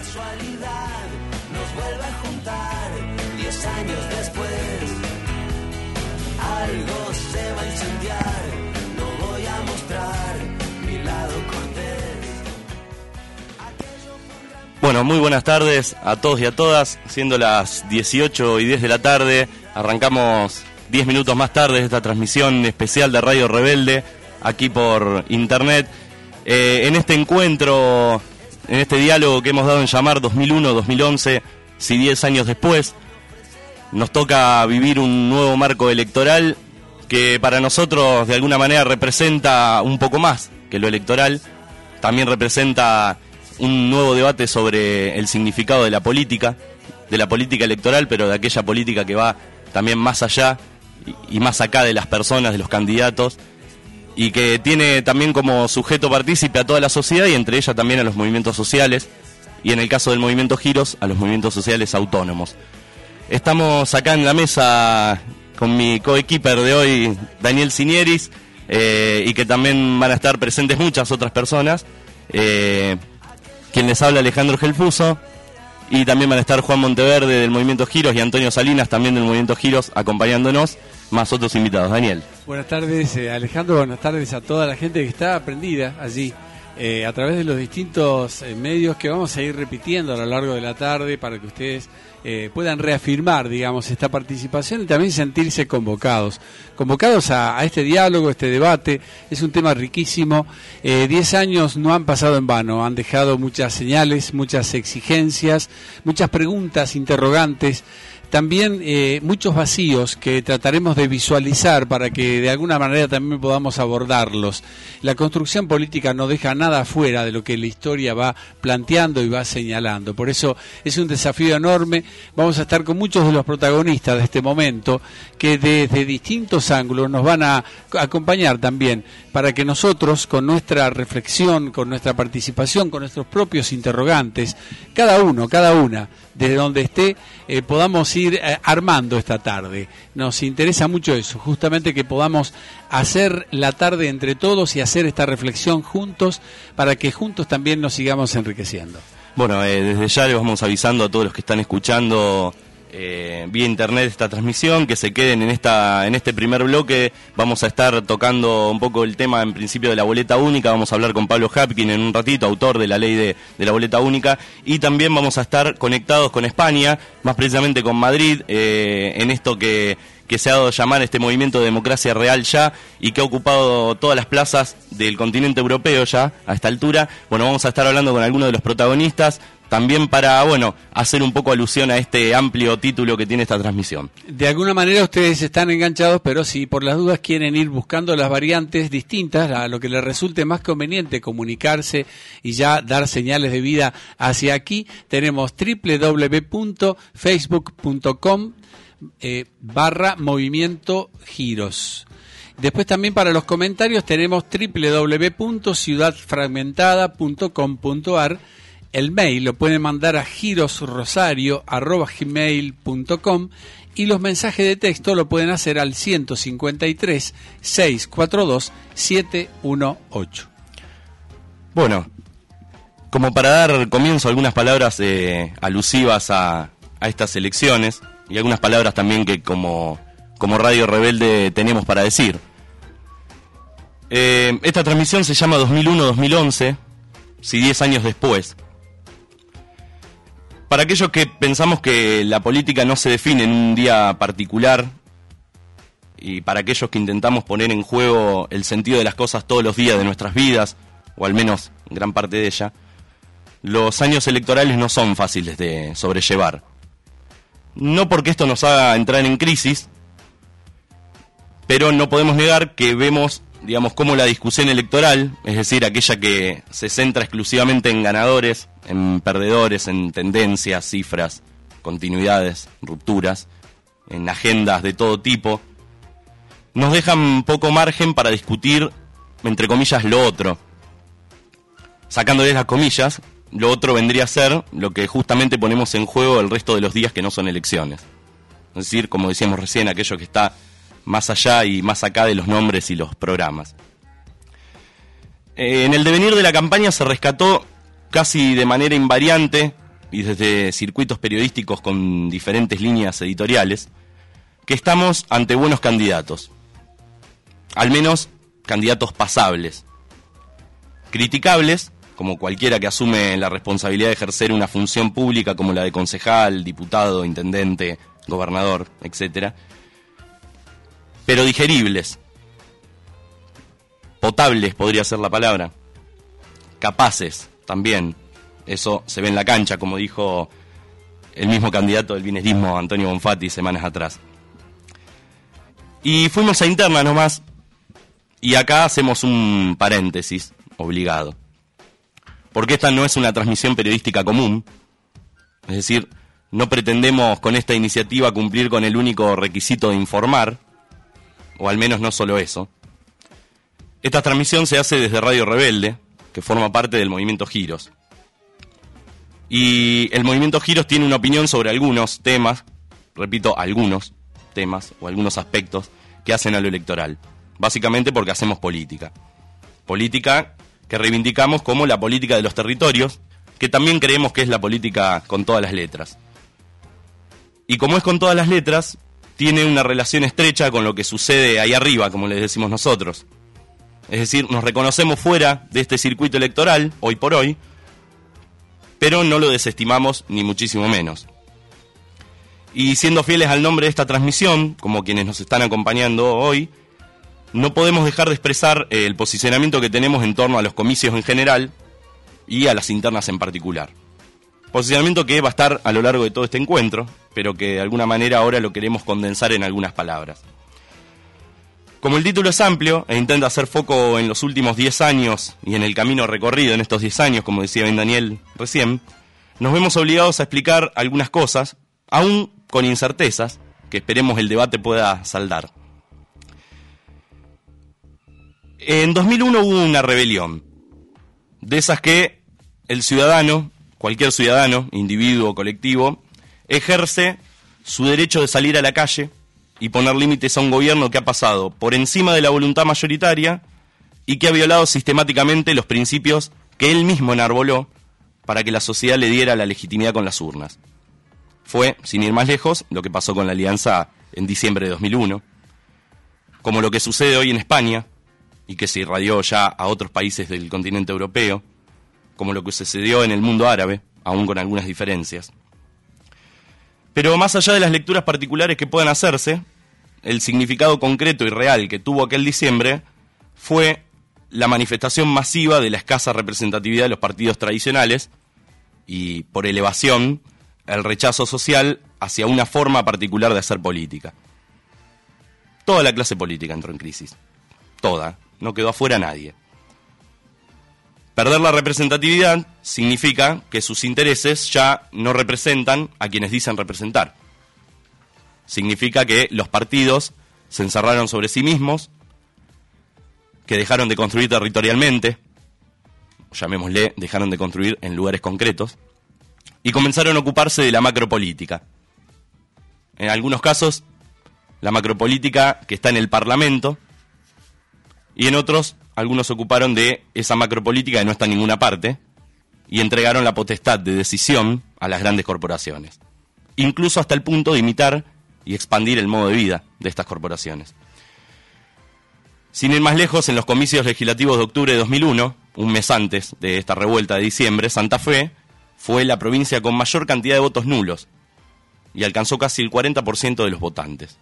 casualidad nos vuelve a juntar 10 años después. Algo se va a incendiar, no voy a mostrar mi lado cortés. Bueno, muy buenas tardes a todos y a todas, siendo las 18:10 de la tarde, arrancamos 10 minutos más tarde de esta transmisión especial de Radio Rebelde, aquí por internet, en este encuentro, en este diálogo que hemos dado en llamar 2001-2011, si 10 años después, nos toca vivir un nuevo marco electoral que para nosotros de alguna manera representa un poco más que lo electoral, también representa un nuevo debate sobre el significado de la política electoral, pero de aquella política que va también más allá y más acá de las personas, de los candidatos, y que tiene también como sujeto partícipe a toda la sociedad y entre ellas también a los movimientos sociales, y en el caso del movimiento Giros, a los movimientos sociales autónomos. Estamos acá en la mesa con mi coequiper de hoy, Daniel Sinieris, y que también van a estar presentes muchas otras personas, quien les habla, Alejandro Gelfuso, y también van a estar Juan Monteverde del Movimiento Giros y Antonio Salinas también del Movimiento Giros acompañándonos, más otros invitados. Daniel. Buenas tardes, Alejandro, buenas tardes a toda la gente que está prendida allí a través de los distintos medios que vamos a ir repitiendo a lo largo de la tarde para que ustedes puedan reafirmar, digamos, esta participación y también sentirse convocados a este diálogo, este debate. Es un tema riquísimo. 10 años no han pasado en vano, han dejado muchas señales, muchas exigencias, muchas preguntas, interrogantes, también muchos vacíos que trataremos de visualizar para que de alguna manera también podamos abordarlos. La construcción política no deja nada afuera de lo que la historia va planteando y va señalando. Por eso es un desafío enorme. Vamos a estar con muchos de los protagonistas de este momento que desde distintos ángulos nos van a acompañar también para que nosotros, con nuestra reflexión, con nuestra participación, con nuestros propios interrogantes, cada una, desde donde esté, podamos ir armando esta tarde. Nos interesa mucho eso, justamente que podamos hacer la tarde entre todos y hacer esta reflexión juntos, para que juntos también nos sigamos enriqueciendo. Bueno, desde ya les vamos avisando a todos los que están escuchando vía internet esta transmisión, que se queden en este primer bloque. Vamos a estar tocando un poco el tema en principio de la boleta única. Vamos a hablar con Pablo Hapkin en un ratito, autor de la ley de la boleta única, y también vamos a estar conectados con España, más precisamente con Madrid, en esto que se ha dado a llamar este movimiento de democracia real ya, y que ha ocupado todas las plazas del continente europeo ya a esta altura. Bueno, vamos a estar hablando con algunos de los protagonistas, también para, hacer un poco alusión a este amplio título que tiene esta transmisión. De alguna manera ustedes están enganchados, pero si por las dudas quieren ir buscando las variantes distintas, a lo que les resulte más conveniente comunicarse y ya dar señales de vida hacia aquí, tenemos www.facebook.com/Movimiento Giros. Después también para los comentarios tenemos www.ciudadfragmentada.com.ar. El mail lo pueden mandar a girosrosario@gmail.com y los mensajes de texto lo pueden hacer al 153 642 718. Bueno, como para dar comienzo, algunas palabras alusivas a estas elecciones y algunas palabras también que como Radio Rebelde tenemos para decir. Esta transmisión se llama 2001-2011, si 10 años después. Para aquellos que pensamos que la política no se define en un día particular, y para aquellos que intentamos poner en juego el sentido de las cosas todos los días de nuestras vidas, o al menos gran parte de ella, los años electorales no son fáciles de sobrellevar. No porque esto nos haga entrar en crisis, pero no podemos negar que vemos, cómo la discusión electoral, es decir, aquella que se centra exclusivamente en ganadores, en perdedores, en tendencias, cifras, continuidades, rupturas, en agendas de todo tipo, nos dejan poco margen para discutir, entre comillas, lo otro. Sacándoles las comillas, lo otro vendría a ser lo que justamente ponemos en juego el resto de los días que no son elecciones. Es decir, como decíamos recién, aquello que está más allá y más acá de los nombres y los programas. En el devenir de la campaña se rescató casi de manera invariante y desde circuitos periodísticos con diferentes líneas editoriales, que estamos ante buenos candidatos, al menos candidatos pasables. Criticables, como cualquiera que asume la responsabilidad de ejercer una función pública como la de concejal, diputado, intendente, gobernador, etc. Pero digeribles, potables podría ser la palabra, capaces también, eso se ve en la cancha, como dijo el mismo candidato del binerismo, Antonio Bonfatti, semanas atrás. Y fuimos a interna nomás, y acá hacemos un paréntesis obligado, porque esta no es una transmisión periodística común, es decir, no pretendemos con esta iniciativa cumplir con el único requisito de informar, o al menos no solo eso. Esta transmisión se hace desde Radio Rebelde, que forma parte del Movimiento Giros. Y el Movimiento Giros tiene una opinión sobre algunos temas, repito, algunos temas o algunos aspectos que hacen a lo electoral. Básicamente porque hacemos política. Política que reivindicamos como la política de los territorios, que también creemos que es la política con todas las letras. Y como es con todas las letras, tiene una relación estrecha con lo que sucede ahí arriba, como les decimos nosotros. Es decir, nos reconocemos fuera de este circuito electoral, hoy por hoy, pero no lo desestimamos ni muchísimo menos. Y siendo fieles al nombre de esta transmisión, como quienes nos están acompañando hoy, no podemos dejar de expresar el posicionamiento que tenemos en torno a los comicios en general y a las internas en particular. Posicionamiento que va a estar a lo largo de todo este encuentro, pero que de alguna manera ahora lo queremos condensar en algunas palabras. Como el título es amplio e intenta hacer foco en los últimos 10 años y en el camino recorrido en estos 10 años, como decía bien Daniel recién, nos vemos obligados a explicar algunas cosas, aún con incertezas, que esperemos el debate pueda saldar. En 2001 hubo una rebelión, de esas que el ciudadano, cualquier ciudadano, individuo o colectivo, ejerce su derecho de salir a la calle y poner límites a un gobierno que ha pasado por encima de la voluntad mayoritaria y que ha violado sistemáticamente los principios que él mismo enarboló para que la sociedad le diera la legitimidad con las urnas. Fue, sin ir más lejos, lo que pasó con la Alianza en diciembre de 2001, como lo que sucede hoy en España y que se irradió ya a otros países del continente europeo, como lo que sucedió en el mundo árabe, aún con algunas diferencias. Pero más allá de las lecturas particulares que puedan hacerse, el significado concreto y real que tuvo aquel diciembre fue la manifestación masiva de la escasa representatividad de los partidos tradicionales y, por elevación, el rechazo social hacia una forma particular de hacer política. Toda la clase política entró en crisis. Toda. No quedó afuera nadie. Perder la representatividad significa que sus intereses ya no representan a quienes dicen representar. Significa que los partidos se encerraron sobre sí mismos, que dejaron de construir territorialmente, llamémosle, dejaron de construir en lugares concretos, y comenzaron a ocuparse de la macropolítica. En algunos casos, la macropolítica que está en el Parlamento, y en otros, algunos se ocuparon de esa macropolítica que no está en ninguna parte y entregaron la potestad de decisión a las grandes corporaciones, incluso hasta el punto de imitar y expandir el modo de vida de estas corporaciones. Sin ir más lejos, en los comicios legislativos de octubre de 2001, un mes antes de esta revuelta de diciembre, Santa Fe fue la provincia con mayor cantidad de votos nulos y alcanzó casi el 40% de los votantes.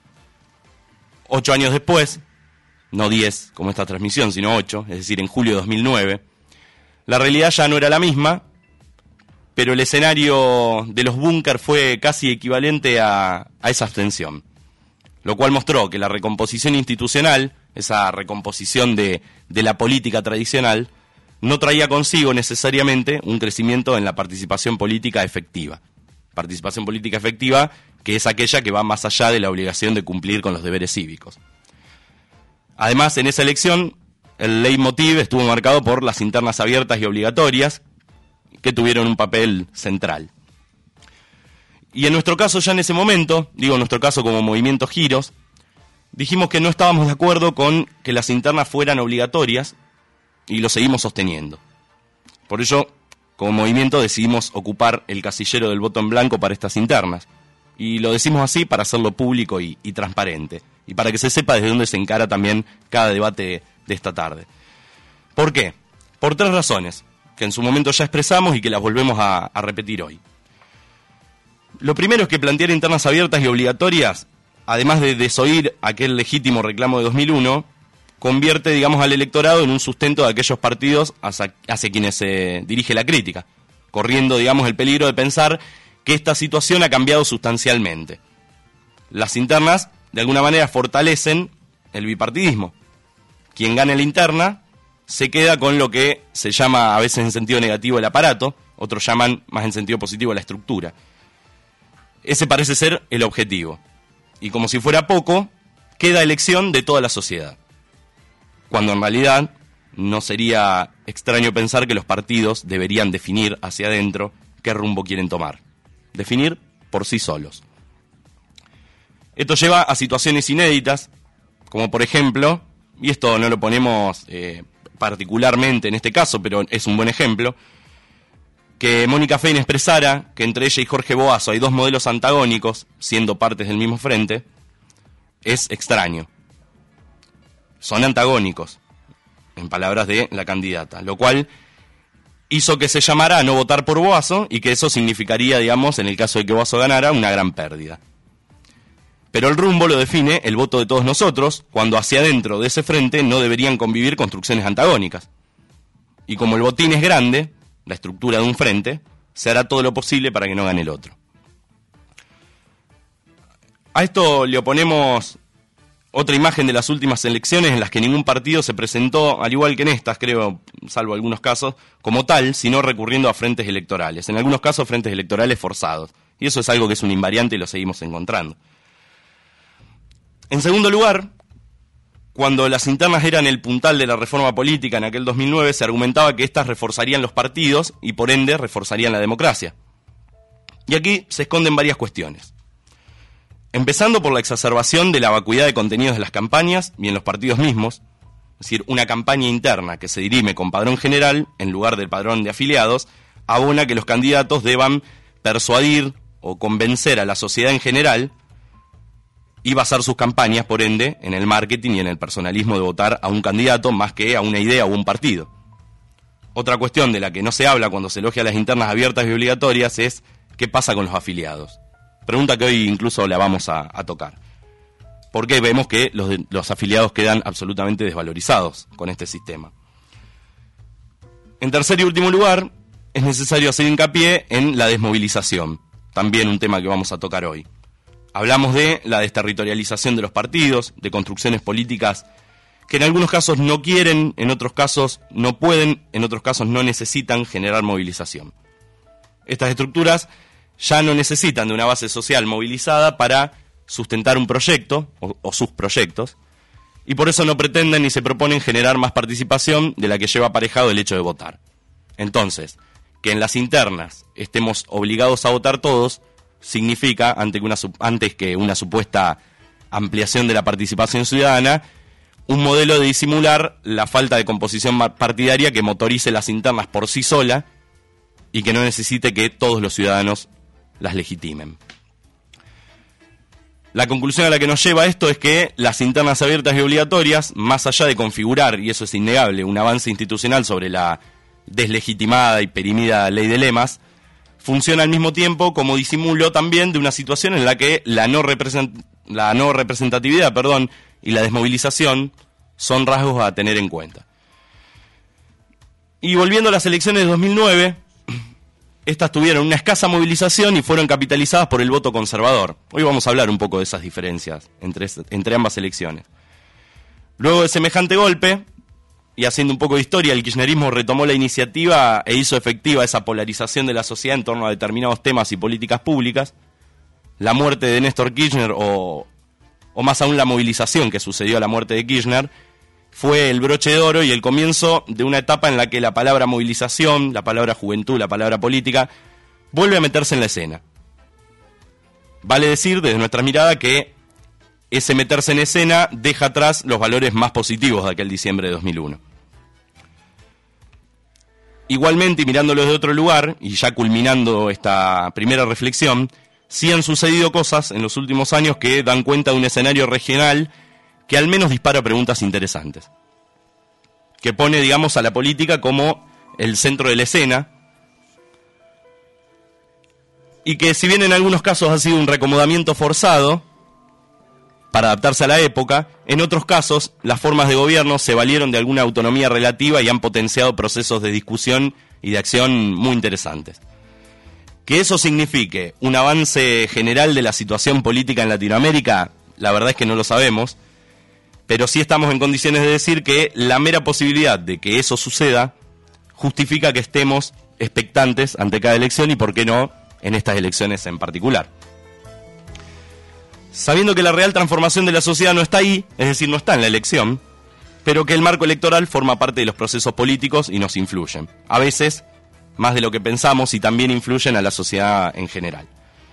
8 años después, no 10 como esta transmisión, sino 8, es decir, en julio de 2009, la realidad ya no era la misma, pero el escenario de los búnker fue casi equivalente a esa abstención, lo cual mostró que la recomposición institucional, esa recomposición de la política tradicional, no traía consigo necesariamente un crecimiento en la participación política efectiva. Participación política efectiva que es aquella que va más allá de la obligación de cumplir con los deberes cívicos. Además, en esa elección, el leitmotiv estuvo marcado por las internas abiertas y obligatorias, que tuvieron un papel central. Y en nuestro caso, ya en ese momento, digo en nuestro caso como Movimiento Giros, dijimos que no estábamos de acuerdo con que las internas fueran obligatorias y lo seguimos sosteniendo. Por ello, como movimiento decidimos ocupar el casillero del voto en blanco para estas internas. Y lo decimos así para hacerlo público y transparente. Y para que se sepa desde dónde se encara también cada debate de esta tarde. ¿Por qué? Por 3 razones, que en su momento ya expresamos y que las volvemos a repetir hoy. Lo primero es que plantear internas abiertas y obligatorias, además de desoír aquel legítimo reclamo de 2001, convierte, digamos, al electorado en un sustento de aquellos partidos hacia quienes se dirige la crítica, corriendo, digamos, el peligro de pensar que esta situación ha cambiado sustancialmente. Las internas, de alguna manera, fortalecen el bipartidismo. Quien gane la interna se queda con lo que se llama a veces en sentido negativo el aparato, otros llaman más en sentido positivo la estructura. Ese parece ser el objetivo. Y como si fuera poco, queda elección de toda la sociedad. Cuando en realidad no sería extraño pensar que los partidos deberían definir hacia adentro qué rumbo quieren tomar. Definir por sí solos. Esto lleva a situaciones inéditas, como por ejemplo, y esto no lo ponemos particularmente en este caso, pero es un buen ejemplo, que Mónica Fein expresara que entre ella y Jorge Boazo hay 2 modelos antagónicos, siendo partes del mismo frente, es extraño. Son antagónicos, en palabras de la candidata, lo cual hizo que se llamara a no votar por Boazo y que eso significaría, digamos, en el caso de que Boazo ganara, una gran pérdida. Pero el rumbo lo define el voto de todos nosotros, cuando hacia adentro de ese frente no deberían convivir construcciones antagónicas. Y como el botín es grande, la estructura de un frente, se hará todo lo posible para que no gane el otro. A esto le oponemos otra imagen de las últimas elecciones en las que ningún partido se presentó, al igual que en estas, creo, salvo algunos casos, como tal, sino recurriendo a frentes electorales. En algunos casos, frentes electorales forzados. Y eso es algo que es un invariante y lo seguimos encontrando. En segundo lugar, cuando las internas eran el puntal de la reforma política en aquel 2009, se argumentaba que éstas reforzarían los partidos y por ende reforzarían la democracia. Y aquí se esconden varias cuestiones. Empezando por la exacerbación de la vacuidad de contenidos de las campañas y en los partidos mismos, es decir, una campaña interna que se dirime con padrón general en lugar del padrón de afiliados, abona que los candidatos deban persuadir o convencer a la sociedad en general y basar sus campañas, por ende, en el marketing y en el personalismo de votar a un candidato más que a una idea o un partido. Otra cuestión de la que no se habla cuando se elogia las internas abiertas y obligatorias es qué pasa con los afiliados. Pregunta que hoy incluso la vamos a tocar. Porque vemos que los afiliados quedan absolutamente desvalorizados con este sistema. En tercer y último lugar, es necesario hacer hincapié en la desmovilización. También un tema que vamos a tocar hoy. Hablamos de la desterritorialización de los partidos, de construcciones políticas que en algunos casos no quieren, en otros casos no pueden, en otros casos no necesitan generar movilización. Estas estructuras ya no necesitan de una base social movilizada para sustentar un proyecto o sus proyectos, y por eso no pretenden ni se proponen generar más participación de la que lleva aparejado el hecho de votar. Entonces, que en las internas estemos obligados a votar todos, significa, antes que una supuesta ampliación de la participación ciudadana, un modelo de disimular la falta de composición partidaria que motorice las internas por sí sola y que no necesite que todos los ciudadanos las legitimen. La conclusión a la que nos lleva esto es que las internas abiertas y obligatorias, más allá de configurar, y eso es innegable, un avance institucional sobre la deslegitimada y perimida ley de lemas, funciona al mismo tiempo como disimulo también de una situación en la que la no representatividad y la desmovilización son rasgos a tener en cuenta. Y volviendo a las elecciones de 2009, estas tuvieron una escasa movilización y fueron capitalizadas por el voto conservador. Hoy vamos a hablar un poco de esas diferencias entre ambas elecciones. Luego de semejante golpe, y haciendo un poco de historia, el kirchnerismo retomó la iniciativa e hizo efectiva esa polarización de la sociedad en torno a determinados temas y políticas públicas. La muerte de Néstor Kirchner, o más aún la movilización que sucedió a la muerte de Kirchner, fue el broche de oro y el comienzo de una etapa en la que la palabra movilización, la palabra juventud, la palabra política, vuelve a meterse en la escena. Vale decir, desde nuestra mirada, que ese meterse en escena deja atrás los valores más positivos de aquel diciembre de 2001. Igualmente, y mirándolo desde otro lugar, y ya culminando esta primera reflexión, sí han sucedido cosas en los últimos años que dan cuenta de un escenario regional que al menos dispara preguntas interesantes, que pone, digamos, a la política como el centro de la escena, y que si bien en algunos casos ha sido un reacomodamiento forzado para adaptarse a la época, en otros casos las formas de gobierno se valieron de alguna autonomía relativa y han potenciado procesos de discusión y de acción muy interesantes. Que eso signifique un avance general de la situación política en Latinoamérica, la verdad es que no lo sabemos, pero sí estamos en condiciones de decir que la mera posibilidad de que eso suceda justifica que estemos expectantes ante cada elección y, por qué no, en estas elecciones en particular. Sabiendo que la real transformación de la sociedad no está ahí, es decir, no está en la elección, pero que el marco electoral forma parte de los procesos políticos y nos influyen. A veces, más de lo que pensamos, y también influyen a la sociedad en general.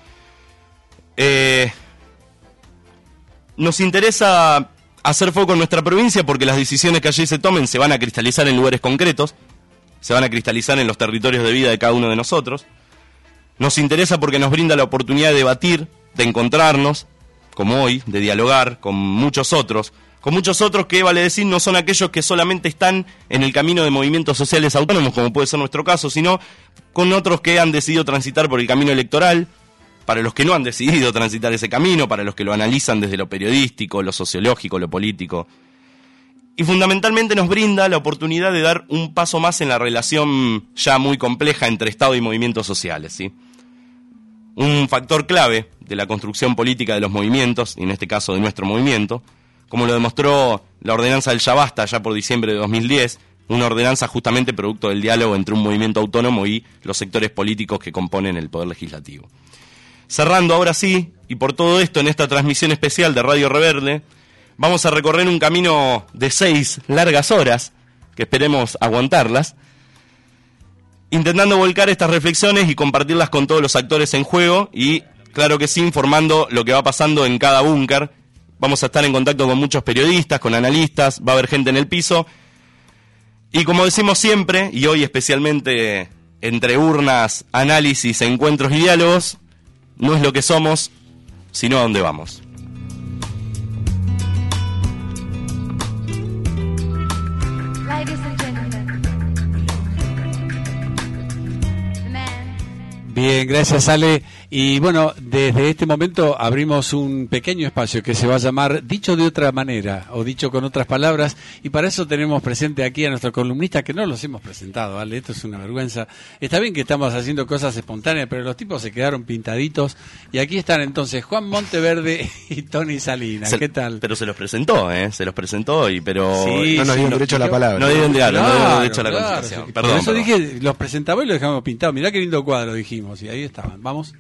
Nos interesa hacer foco en nuestra provincia porque las decisiones que allí se tomen se van a cristalizar en lugares concretos, se van a cristalizar en los territorios de vida de cada uno de nosotros. Nos interesa porque nos brinda la oportunidad de debatir, de encontrarnos, como hoy, de dialogar con muchos otros que, vale decir, no son aquellos que solamente están en el camino de movimientos sociales autónomos, como puede ser nuestro caso, sino con otros que han decidido transitar por el camino electoral, para los que no han decidido transitar ese camino, para los que lo analizan desde lo periodístico, lo sociológico, lo político. Y fundamentalmente nos brinda la oportunidad de dar un paso más en la relación ya muy compleja entre Estado y movimientos sociales, ¿sí? Un factor clave de la construcción política de los movimientos, y en este caso de nuestro movimiento, como lo demostró la ordenanza del Ya Basta ya por diciembre de 2010, una ordenanza justamente producto del diálogo entre un movimiento autónomo y los sectores políticos que componen el Poder Legislativo. Cerrando ahora sí, y por todo esto en esta transmisión especial de Radio Reverde, vamos a recorrer un camino de 6 largas horas, que esperemos aguantarlas, intentando volcar estas reflexiones y compartirlas con todos los actores en juego y, claro que sí, informando lo que va pasando en cada búnker. Vamos a estar en contacto con muchos periodistas, con analistas, va a haber gente en el piso. Y como decimos siempre, y hoy especialmente entre urnas, análisis, encuentros y diálogos, no es lo que somos, sino a dónde vamos. Bien, gracias Ale. Y bueno, desde este momento abrimos un pequeño espacio que se va a llamar Dicho de otra manera o Dicho con otras palabras, y para eso tenemos presente aquí a nuestro columnista que no los hemos presentado, Ale, esto es una vergüenza. Está bien que estamos haciendo cosas espontáneas, pero los tipos se quedaron pintaditos y aquí están entonces Juan Monteverde y Tony Salinas. ¿Qué tal? Pero se los presentó, se los presentó, pero sí, no nos dieron derecho a la palabra. No dieron derecho a la claro, conversación. Sí, Perdón. Por eso dije, los presentaba y los dejamos pintados. Mirá qué lindo cuadro dijimos, y ahí estaban. Vamos.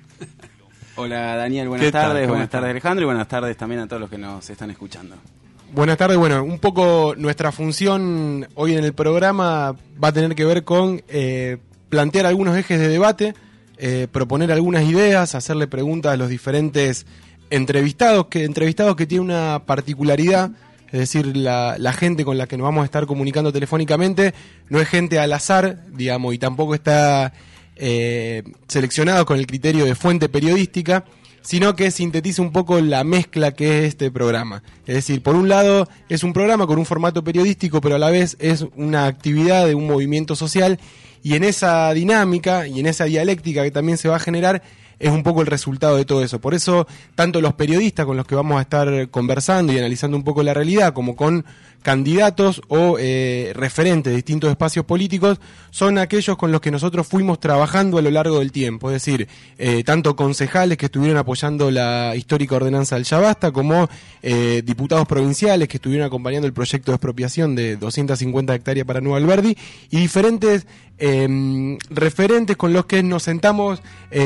Hola Daniel, buenas tardes, buenas tardes Alejandro y buenas tardes también a todos los que nos están escuchando. Buenas tardes, bueno, un poco nuestra función hoy en el programa va a tener que ver con plantear algunos ejes de debate, proponer algunas ideas, hacerle preguntas a los diferentes entrevistados que tienen una particularidad, es decir, la gente con la que nos vamos a estar comunicando telefónicamente no es gente al azar, digamos, y tampoco está seleccionado con el criterio de fuente periodística, sino que sintetiza un poco la mezcla que es este programa. Es decir, por un lado es un programa con un formato periodístico, pero a la vez es una actividad de un movimiento social, y en esa dinámica y en esa dialéctica que también se va a generar es un poco el resultado de todo eso. Por eso, tanto los periodistas con los que vamos a estar conversando y analizando un poco la realidad, como con candidatos o referentes de distintos espacios políticos, son aquellos con los que nosotros fuimos trabajando a lo largo del tiempo. Es decir, tanto concejales que estuvieron apoyando la histórica ordenanza del Ya Basta, como diputados provinciales que estuvieron acompañando el proyecto de expropiación de 250 hectáreas para Nueva Alberdi, y diferentes referentes con los que nos sentamos,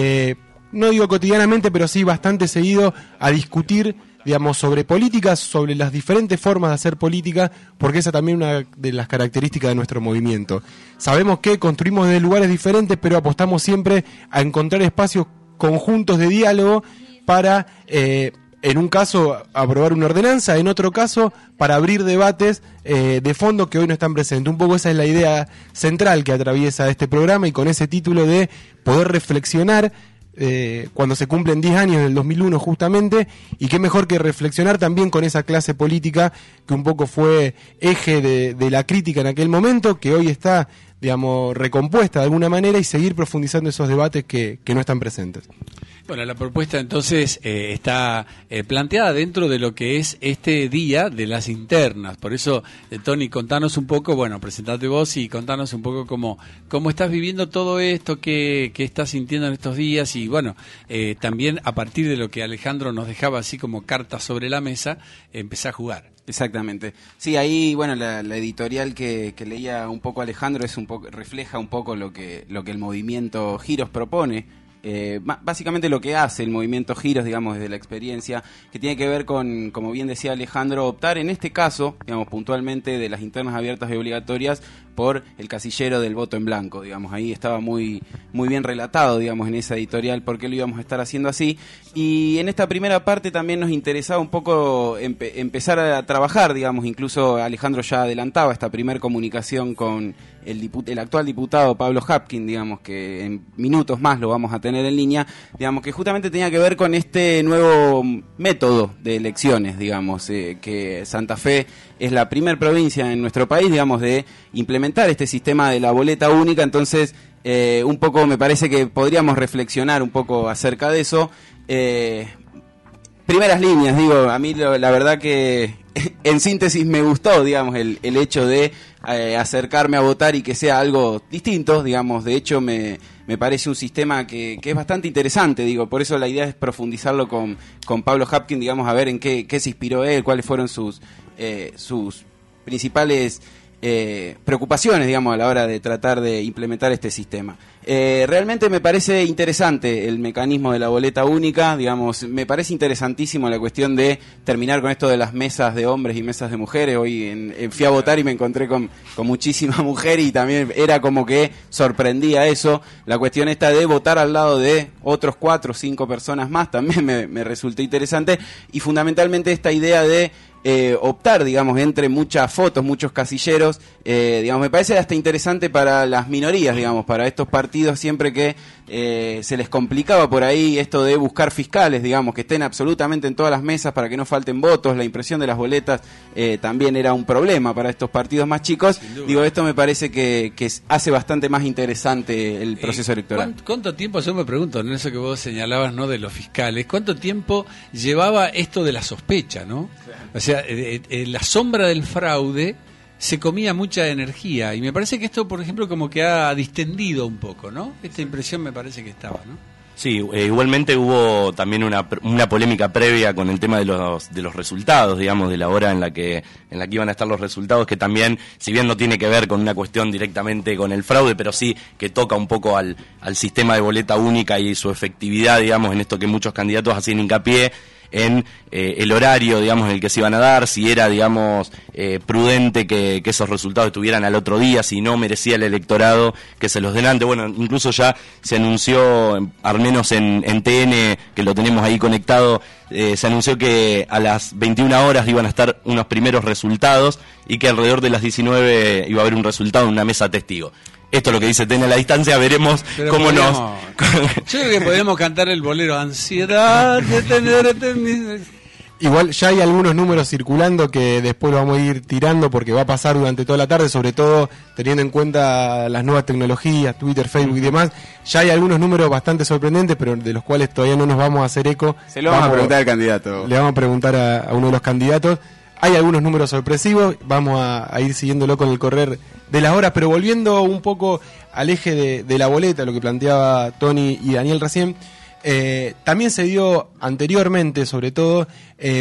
no digo cotidianamente, pero sí bastante seguido, a discutir, digamos, sobre políticas, sobre las diferentes formas de hacer política, porque esa también es una de las características de nuestro movimiento. Sabemos que construimos desde lugares diferentes, pero apostamos siempre a encontrar espacios conjuntos de diálogo para en un caso aprobar una ordenanza, en otro caso para abrir debates de fondo que hoy no están presentes. Un poco esa es la idea central que atraviesa este programa, y con ese título de poder reflexionar cuando se cumplen 10 años del 2001 justamente, y qué mejor que reflexionar también con esa clase política que un poco fue eje de la crítica en aquel momento, que hoy está, digamos, recompuesta de alguna manera, y seguir profundizando esos debates que no están presentes. Bueno, la propuesta entonces está planteada dentro de lo que es este día de las internas. Por eso, Tony, contanos un poco, bueno, presentate vos y contanos un poco cómo estás viviendo todo esto, qué estás sintiendo en estos días, y bueno, también a partir de lo que Alejandro nos dejaba así como cartas sobre la mesa, empezá a jugar. Exactamente. Sí, ahí, bueno, la editorial que leía un poco Alejandro refleja un poco lo que el movimiento Giros propone. Básicamente lo que hace el movimiento Giros, digamos, desde la experiencia, que tiene que ver con, como bien decía Alejandro, optar en este caso, digamos, puntualmente de las internas abiertas y obligatorias por el casillero del voto en blanco, digamos. Ahí estaba muy bien relatado, digamos, en esa editorial por qué lo íbamos a estar haciendo así. Y en esta primera parte también nos interesaba un poco empezar a trabajar, digamos, incluso Alejandro ya adelantaba esta primer comunicación con el actual diputado Pablo Hapkin, digamos, que en minutos más lo vamos a tener en línea, digamos, que justamente tenía que ver con este nuevo método de elecciones, digamos, que Santa Fe es la primer provincia en nuestro país, digamos, de implementar este sistema de la boleta única. Entonces, un poco me parece que podríamos reflexionar un poco acerca de eso. Primeras líneas, digo, a mí la verdad que en síntesis me gustó, digamos, el hecho de acercarme a votar y que sea algo distinto, digamos. De hecho me parece un sistema que es bastante interesante, digo, por eso la idea es profundizarlo con Pablo Hapkin, digamos, a ver en qué se inspiró él, cuáles fueron sus principales preocupaciones, digamos, a la hora de tratar de implementar este sistema. Realmente me parece interesante el mecanismo de la boleta única, digamos, me parece interesantísimo la cuestión de terminar con esto de las mesas de hombres y mesas de mujeres. Hoy fui a votar y me encontré con muchísima mujer, y también era como que sorprendía eso. La cuestión esta de votar al lado de otros 4 o 5 personas más también me resultó interesante, y fundamentalmente esta idea de optar, digamos, entre muchas fotos, muchos casilleros, digamos, me parece hasta interesante para las minorías, digamos, para estos partidos, siempre que se les complicaba por ahí esto de buscar fiscales, digamos, que estén absolutamente en todas las mesas para que no falten votos. La impresión de las boletas también era un problema para estos partidos más chicos. Digo, esto me parece que hace bastante más interesante el proceso electoral. ¿Cuánto tiempo, yo me pregunto, en eso que vos señalabas, ¿no?, de los fiscales, cuánto tiempo llevaba esto de la sospecha, ¿no? O sea, la sombra del fraude se comía mucha energía, y me parece que esto, por ejemplo, como que ha distendido un poco, ¿no? Esta impresión me parece que estaba, ¿no? Sí, igualmente hubo también una polémica previa con el tema de los resultados, digamos, de la hora en la que iban a estar los resultados, que también, si bien no tiene que ver con una cuestión directamente con el fraude, pero sí que toca un poco al sistema de boleta única y su efectividad, digamos, en esto que muchos candidatos hacían hincapié en el horario, digamos, en el que se iban a dar, si era, digamos, prudente que esos resultados estuvieran al otro día, si no merecía el electorado que se los den antes. Bueno, incluso ya se anunció, al menos en TN, que lo tenemos ahí conectado, se anunció que a las 21 horas iban a estar unos primeros resultados, y que alrededor de las 19 iba a haber un resultado en una mesa testigo. Esto es lo que dice TN a la distancia, veremos cómo nos... Yo creo que podemos cantar el bolero Ansiedad de tenerte en mis... Igual ya hay algunos números circulando que después lo vamos a ir tirando, porque va a pasar durante toda la tarde, sobre todo teniendo en cuenta las nuevas tecnologías, Twitter, Facebook y demás. Ya hay algunos números bastante sorprendentes, pero de los cuales todavía no nos vamos a hacer eco. Se lo vamos a preguntar al candidato. Le vamos a preguntar a uno de los candidatos. Hay algunos números sorpresivos, vamos a ir siguiéndolo con el correr de las horas, pero volviendo un poco al eje de la boleta, lo que planteaba Tony y Daniel recién, también se dio anteriormente, sobre todo,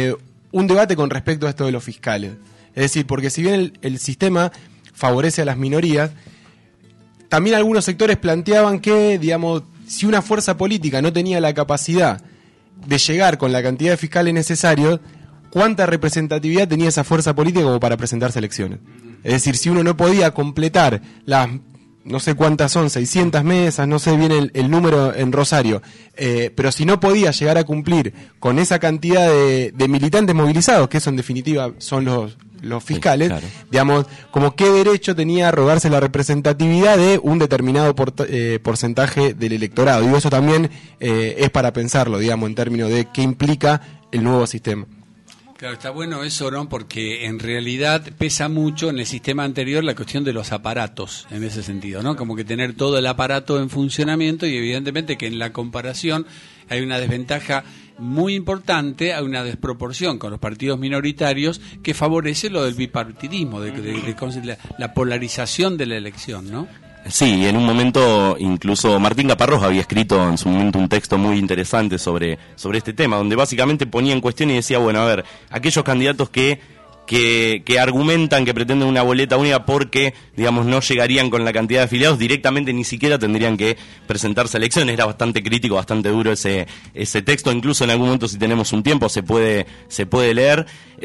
un debate con respecto a esto de los fiscales. Es decir, porque si bien el sistema favorece a las minorías, también algunos sectores planteaban que, digamos, si una fuerza política no tenía la capacidad de llegar con la cantidad de fiscales necesarios, ¿cuánta representatividad tenía esa fuerza política como para presentarse a elecciones? Es decir, si uno no podía completar las no sé cuántas son, 600 mesas, no sé bien el número en Rosario, pero si no podía llegar a cumplir con esa cantidad de militantes movilizados, que eso en definitiva son los fiscales, sí, claro. Digamos, como qué derecho tenía a rogarse la representatividad de un determinado porcentaje del electorado. Digo, eso también es para pensarlo, digamos, en términos de qué implica el nuevo sistema. Claro, está bueno eso, ¿no? Porque en realidad pesa mucho en el sistema anterior la cuestión de los aparatos, en ese sentido, ¿no? Como que tener todo el aparato en funcionamiento, y evidentemente que en la comparación hay una desventaja muy importante, hay una desproporción con los partidos minoritarios que favorece lo del bipartidismo, de la polarización de la elección, ¿no? Sí, en un momento incluso Martín Caparrós había escrito en su momento un texto muy interesante sobre este tema, donde básicamente ponía en cuestión y decía, bueno, a ver, aquellos candidatos que argumentan que pretenden una boleta única porque, digamos, no llegarían con la cantidad de afiliados, directamente ni siquiera tendrían que presentarse a elecciones. Era bastante crítico, bastante duro ese texto, incluso en algún momento, si tenemos un tiempo, se puede leer.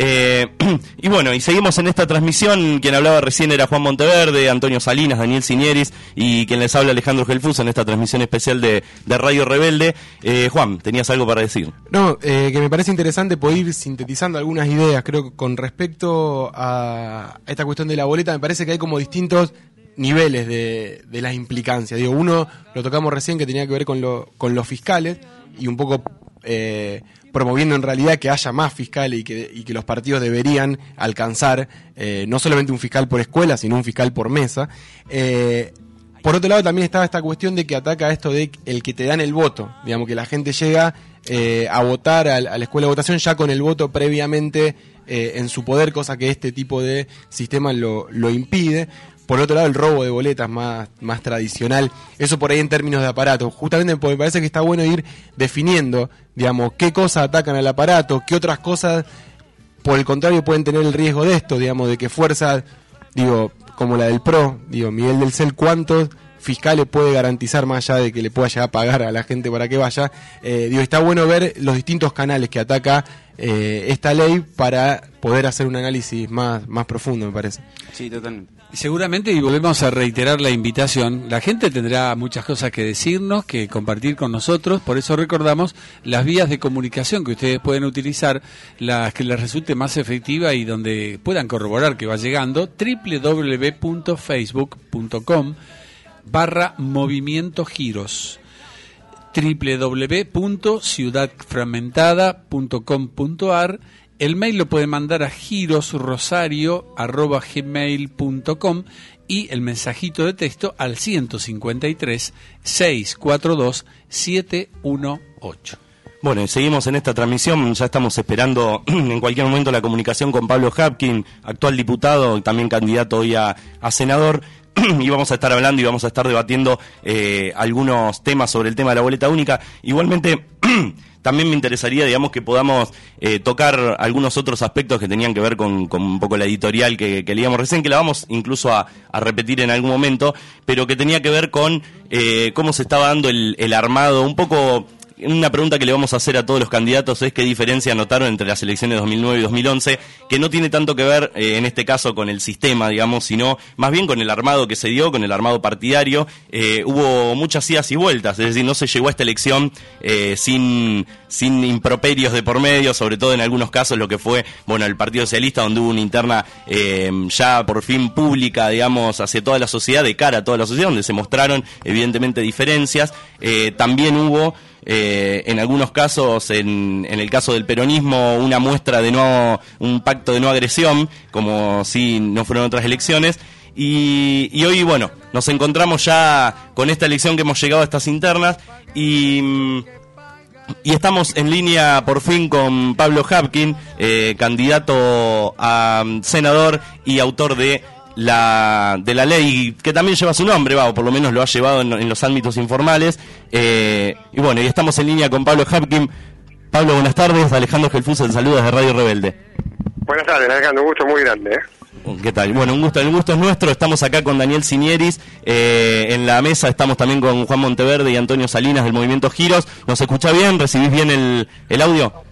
Y bueno, y seguimos en esta transmisión. Quien hablaba recién era Juan Monteverde, Antonio Salinas, Daniel Sinieris, y quien les habla Alejandro Gelfus en esta transmisión especial de Radio Rebelde. Juan, ¿tenías algo para decir? No, que me parece interesante poder ir sintetizando algunas ideas, creo que con respecto a esta cuestión de la boleta. Me parece que hay como distintos niveles de las implicancias. Digo, uno lo tocamos recién, que tenía que ver con los fiscales, y un poco promoviendo en realidad que haya más fiscales y que los partidos deberían alcanzar no solamente un fiscal por escuela, sino un fiscal por mesa. Por otro lado, también estaba esta cuestión de que ataca esto de el que te dan el voto, digamos, que la gente llega a votar a la escuela de votación ya con el voto previamente en su poder, cosa que este tipo de sistema lo impide. Por otro lado, el robo de boletas más tradicional, eso por ahí en términos de aparato, justamente porque me parece que está bueno ir definiendo, digamos, qué cosas atacan al aparato, qué otras cosas, por el contrario, pueden tener el riesgo de esto, digamos, de que fuerzas, digo, como la del PRO, digo, Miguel del Cel, ¿cuántos fiscales puede garantizar más allá de que le pueda llegar a pagar a la gente para que vaya? Digo, está bueno ver los distintos canales que ataca esta ley para poder hacer un análisis más profundo, me parece. Sí, totalmente. Seguramente, y volvemos a reiterar la invitación, la gente tendrá muchas cosas que decirnos, que compartir con nosotros, por eso recordamos las vías de comunicación que ustedes pueden utilizar, las que les resulte más efectiva y donde puedan corroborar que va llegando, www.facebook.com/Movimiento Giros, www.ciudadfragmentada.com.ar. El mail lo pueden mandar a girosrosario@gmail.com y el mensajito de texto al 153 642 718. Bueno, y seguimos en esta transmisión, ya estamos esperando en cualquier momento la comunicación con Pablo Hapkin, actual diputado, también candidato hoy a senador, y vamos a estar hablando y vamos a estar debatiendo algunos temas sobre el tema de la boleta única. Igualmente, también me interesaría, digamos, que podamos tocar algunos otros aspectos que tenían que ver con un poco la editorial que leíamos recién, que la vamos incluso a repetir en algún momento, pero que tenía que ver con cómo se estaba dando el armado, un poco. Una pregunta que le vamos a hacer a todos los candidatos es qué diferencia notaron entre las elecciones de 2009 y 2011, que no tiene tanto que ver en este caso con el sistema, digamos, sino más bien con el armado que se dio, con el armado partidario. Hubo muchas idas y vueltas, es decir, no se llegó a esta elección sin improperios de por medio, sobre todo en algunos casos lo que fue, bueno, el Partido Socialista, donde hubo una interna ya por fin pública, digamos, hacia toda la sociedad, de cara a toda la sociedad, donde se mostraron evidentemente diferencias. También hubo en algunos casos, en el caso del peronismo, una muestra de un pacto de no agresión, como si no fueron otras elecciones. Y hoy, bueno, nos encontramos ya con esta elección que hemos llegado a estas internas y estamos en línea por fin con Pablo Hapkin, candidato a senador y autor de la ley que también lleva su nombre, o por lo menos lo ha llevado en los ámbitos informales, y bueno, y estamos en línea con Pablo Hapkin. Pablo, buenas tardes. Alejandro Gelfus, te saluda desde Radio Rebelde. Buenas tardes, Alejandro, un gusto muy grande. ¿Qué tal? Bueno, el gusto es nuestro. Estamos acá con Daniel Sinieris en la mesa, estamos también con Juan Monteverde y Antonio Salinas del Movimiento Giros. ¿Nos escucha bien? ¿Recibís bien el audio?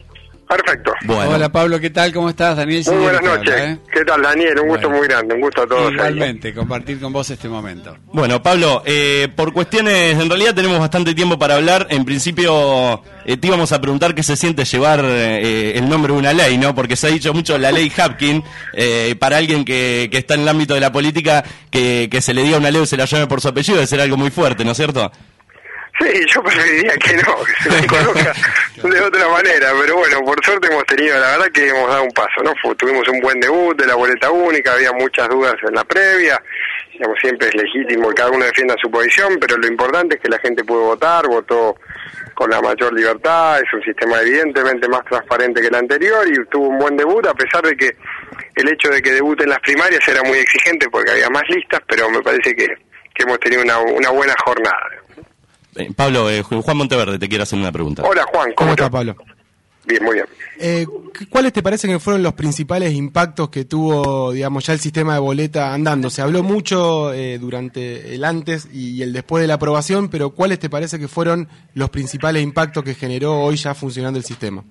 Perfecto. Bueno. Hola Pablo, ¿qué tal? ¿Cómo estás? Daniel Muy buenas Cinieri te noches. habla, ¿Qué tal, Daniel? Un gusto muy grande, un gusto a todos. Igualmente, compartir con vos este momento. Bueno, Pablo, por cuestiones, en realidad tenemos bastante tiempo para hablar. En principio, te íbamos a preguntar qué se siente llevar el nombre de una ley, ¿no? Porque se ha dicho mucho la ley Hapkin, para alguien que está en el ámbito de la política, que se le diga una ley o se la llame por su apellido, debe ser algo muy fuerte, ¿no es cierto? Sí, yo preferiría que no, que se me conozca de otra manera, pero bueno, por suerte hemos tenido, la verdad que hemos dado un paso, ¿no? Tuvimos un buen debut de la boleta única, había muchas dudas en la previa, digamos, siempre es legítimo que cada uno defienda su posición, pero lo importante es que la gente pudo votar, votó con la mayor libertad, es un sistema evidentemente más transparente que el anterior y tuvo un buen debut, a pesar de que el hecho de que debuten las primarias era muy exigente porque había más listas, pero me parece que hemos tenido una buena jornada. Pablo, Juan Monteverde te quiere hacer una pregunta. Hola Juan, ¿Cómo estás? está, Pablo? Bien, muy bien. ¿Cuáles te parecen que fueron los principales impactos que tuvo, digamos, ya el sistema de boleta andando? Se habló mucho durante el antes y el después de la aprobación, pero ¿cuáles te parece que fueron los principales impactos que generó hoy ya funcionando el sistema?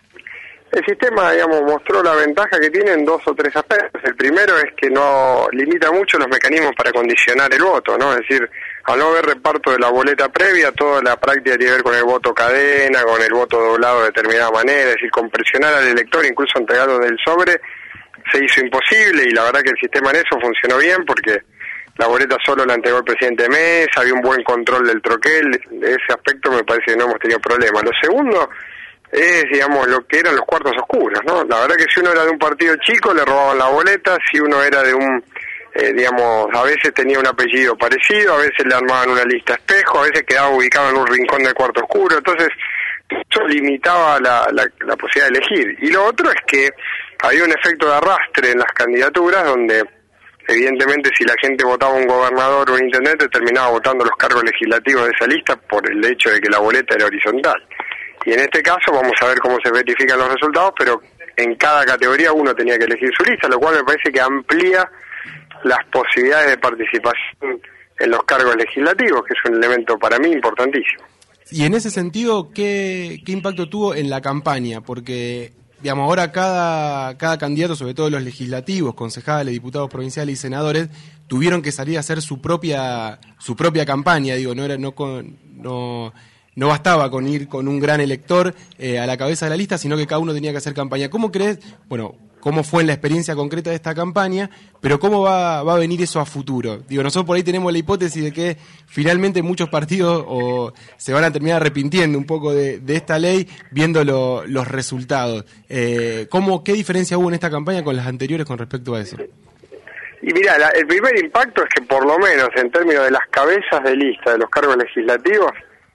El sistema, digamos, mostró la ventaja que tiene en 2 o 3 aspectos. El primero es que no limita mucho los mecanismos para condicionar el voto, ¿no? Es decir, al no haber reparto de la boleta previa, toda la práctica tiene que ver con el voto cadena, con el voto doblado de determinada manera, es decir, con presionar al elector, incluso entregado del sobre, se hizo imposible y la verdad que el sistema en eso funcionó bien porque la boleta solo la entregó el presidente Mesa, había un buen control del troquel, de ese aspecto me parece que no hemos tenido problemas. Lo segundo es, digamos, lo que eran los cuartos oscuros, ¿no? La verdad que si uno era de un partido chico le robaban la boleta, si uno era de un, digamos, a veces tenía un apellido parecido, a veces le armaban una lista espejo, a veces quedaba ubicado en un rincón del cuarto oscuro, entonces eso limitaba la posibilidad de elegir. Y lo otro es que había un efecto de arrastre en las candidaturas donde evidentemente si la gente votaba un gobernador o un intendente terminaba votando los cargos legislativos de esa lista por el hecho de que la boleta era horizontal. Y en este caso vamos a ver cómo se verifican los resultados, pero en cada categoría uno tenía que elegir su lista, lo cual me parece que amplía las posibilidades de participación en los cargos legislativos, que es un elemento para mí importantísimo. Y en ese sentido, ¿qué impacto tuvo en la campaña? Porque, digamos, ahora cada candidato, sobre todo los legislativos, concejales, diputados provinciales y senadores, tuvieron que salir a hacer su propia campaña, digo, no bastaba con ir con un gran elector a la cabeza de la lista, sino que cada uno tenía que hacer campaña. ¿Cómo crees, cómo fue en la experiencia concreta de esta campaña, pero cómo va a venir eso a futuro? Digo, nosotros por ahí tenemos la hipótesis de que finalmente muchos partidos se van a terminar arrepintiendo un poco de esta ley viendo los resultados. ¿Qué diferencia hubo en esta campaña con las anteriores con respecto a eso? Y mirá, el primer impacto es que por lo menos en términos de las cabezas de lista de los cargos legislativos,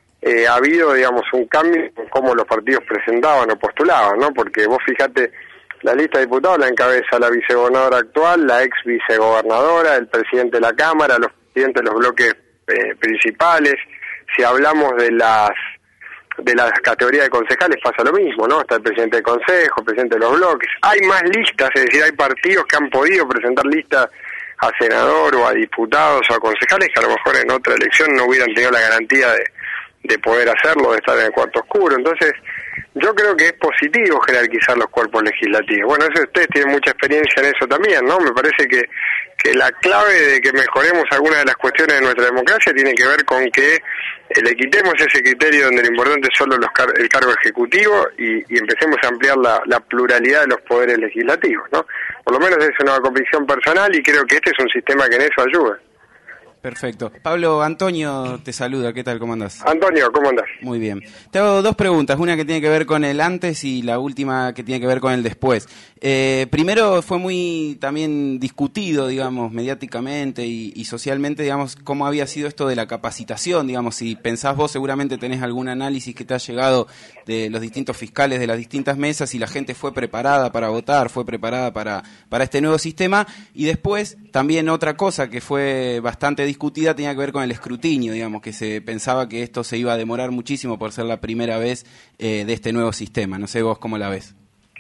ha habido, digamos, un cambio en cómo los partidos presentaban o postulaban, ¿no? Porque vos fijate, la lista de diputados la encabeza la vicegobernadora actual, la ex vicegobernadora, el presidente de la Cámara, los presidentes de los bloques principales. Si hablamos de las categorías de concejales pasa lo mismo, ¿no? Está el presidente del consejo, el presidente de los bloques. Hay más listas, es decir, hay partidos que han podido presentar listas a senador o a diputados o a concejales que a lo mejor en otra elección no hubieran tenido la garantía de poder hacerlo, de estar en el cuarto oscuro. Entonces, yo creo que es positivo jerarquizar los cuerpos legislativos. Bueno, eso ustedes tienen mucha experiencia en eso también, ¿no? Me parece que la clave de que mejoremos algunas de las cuestiones de nuestra democracia tiene que ver con que le quitemos ese criterio donde lo importante es solo el cargo ejecutivo y empecemos a ampliar la pluralidad de los poderes legislativos, ¿no? Por lo menos es una convicción personal y creo que este es un sistema que en eso ayuda. Perfecto. Pablo, Antonio te saluda. ¿Qué tal? ¿Cómo andás? Antonio, ¿cómo andás? Muy bien. Te hago 2 preguntas. Una que tiene que ver con el antes y la última que tiene que ver con el después. Primero, fue muy también discutido, digamos, mediáticamente y socialmente, digamos, cómo había sido esto de la capacitación, digamos, si pensás vos seguramente tenés algún análisis que te ha llegado de los distintos fiscales de las distintas mesas y la gente fue preparada para votar, fue preparada para este nuevo sistema. Y después, también otra cosa que fue bastante discutida tenía que ver con el escrutinio, digamos, que se pensaba que esto se iba a demorar muchísimo por ser la primera vez de este nuevo sistema. No sé vos cómo la ves.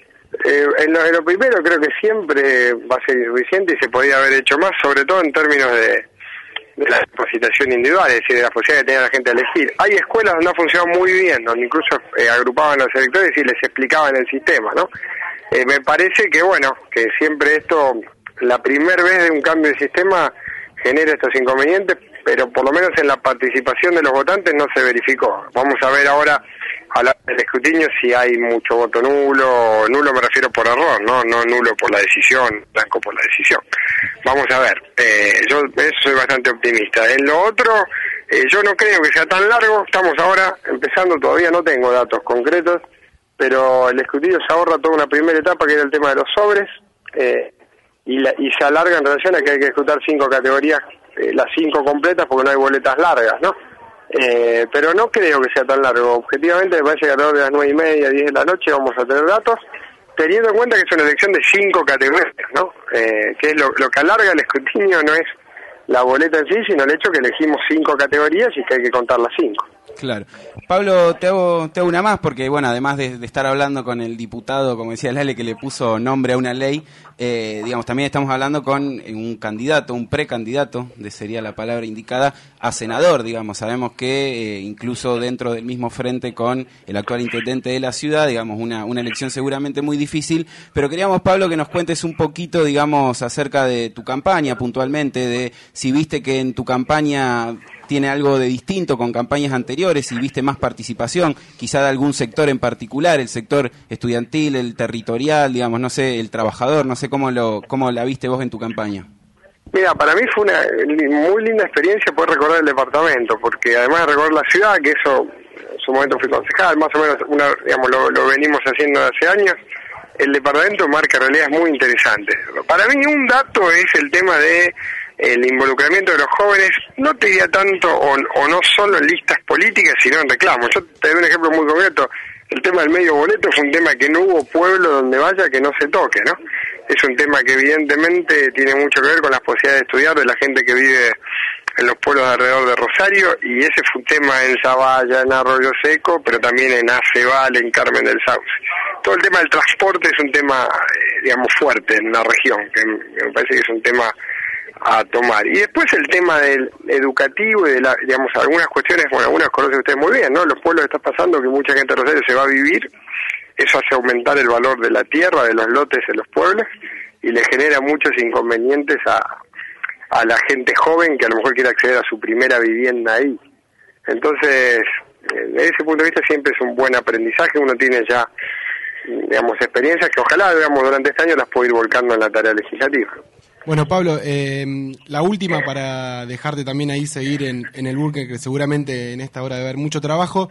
En lo primero creo que siempre va a ser insuficiente y se podría haber hecho más, sobre todo en términos de la capacitación individual, es decir, de la posibilidad que tenía la gente de elegir. Hay escuelas donde ha funcionado muy bien, donde incluso agrupaban los electores y les explicaban el sistema, ¿no? Me parece que, bueno, que siempre esto, la primera vez de un cambio de sistema genera estos inconvenientes, pero por lo menos en la participación de los votantes no se verificó. Vamos a ver ahora, a la del escrutinio, si hay mucho voto nulo. Nulo me refiero por error, no nulo por la decisión, blanco por la decisión. Vamos a ver, yo eso soy bastante optimista. En lo otro, yo no creo que sea tan largo, estamos ahora empezando, todavía no tengo datos concretos, pero el escrutinio se ahorra toda una primera etapa que era el tema de los sobres, y se alarga en relación a que hay que escrutar 5 categorías, las 5 completas, porque no hay boletas largas, ¿no? Pero no creo que sea tan largo. Objetivamente me parece que alrededor de las 9:30, 10 de la noche vamos a tener datos, teniendo en cuenta que es una elección de 5 categorías, ¿no? Que es lo que alarga el escrutinio, no es la boleta en sí, sino el hecho que elegimos 5 categorías y que hay que contar las 5. Claro. Pablo, te hago una más, porque bueno, además de estar hablando con el diputado, como decía Lale, que le puso nombre a una ley, digamos, también estamos hablando con un candidato, un precandidato, sería la palabra indicada, a senador, digamos. Sabemos que incluso dentro del mismo frente con el actual intendente de la ciudad, digamos, una elección seguramente muy difícil, pero queríamos, Pablo, que nos cuentes un poquito, digamos, acerca de tu campaña puntualmente, de si viste que en tu campaña tiene algo de distinto con campañas anteriores, si viste más participación, quizá de algún sector en particular, el sector estudiantil, el territorial, digamos, no sé, el trabajador, no sé cómo la viste vos en tu campaña. Mira, para mí fue una muy linda experiencia poder recorrer el departamento, porque además de recorrer la ciudad, que eso en su momento fui concejal, más o menos digamos, lo venimos haciendo hace años, el departamento marca realidades muy interesantes. Para mí un dato es el tema de el involucramiento de los jóvenes, no te diría tanto o no solo en listas políticas, sino en reclamos. Yo te doy un ejemplo muy concreto. El tema del medio boleto fue un tema que no hubo pueblo donde vaya que no se toque, ¿no? Es un tema que evidentemente tiene mucho que ver con las posibilidades de estudiar de la gente que vive en los pueblos alrededor de Rosario, y ese fue un tema en Zavalla, en Arroyo Seco, pero también en Aceval, en Carmen del Sauce. Todo el tema del transporte es un tema, digamos, fuerte en la región, que me parece que es un tema a tomar. Y después el tema del educativo y de digamos, algunas cuestiones, bueno, algunas conocen ustedes muy bien, ¿no? Los pueblos está pasando que mucha gente de Rosario se va a vivir, eso hace aumentar el valor de la tierra, de los lotes en los pueblos, y le genera muchos inconvenientes a la gente joven que a lo mejor quiere acceder a su primera vivienda ahí. Entonces, desde ese punto de vista siempre es un buen aprendizaje, uno tiene ya, digamos, experiencias que ojalá, digamos, durante este año las pueda ir volcando en la tarea legislativa. Bueno, Pablo, la última para dejarte también ahí seguir en el búnker, que seguramente en esta hora debe haber mucho trabajo.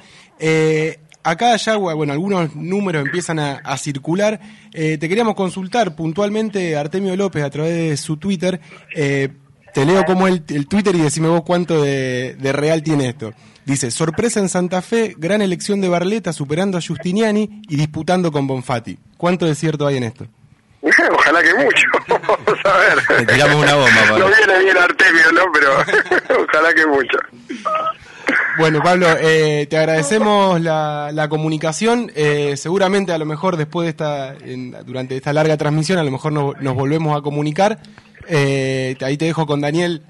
Acá ya, bueno, algunos números empiezan a circular. Te queríamos consultar puntualmente a Artemio López a través de su Twitter. Te leo como el Twitter y decime vos cuánto de real tiene esto. Dice, sorpresa en Santa Fe, gran elección de Barletta superando a Giustiniani y disputando con Bonfatti. ¿Cuánto de cierto hay en esto? Ojalá que mucho, vamos a ver. Le tiramos una bomba, Pablo. No viene bien Artemio, ¿no? Pero ojalá que mucho. Bueno, Pablo, te agradecemos la comunicación. Seguramente a lo mejor después de durante esta larga transmisión, a lo mejor nos volvemos a comunicar. Ahí te dejo con Daniel.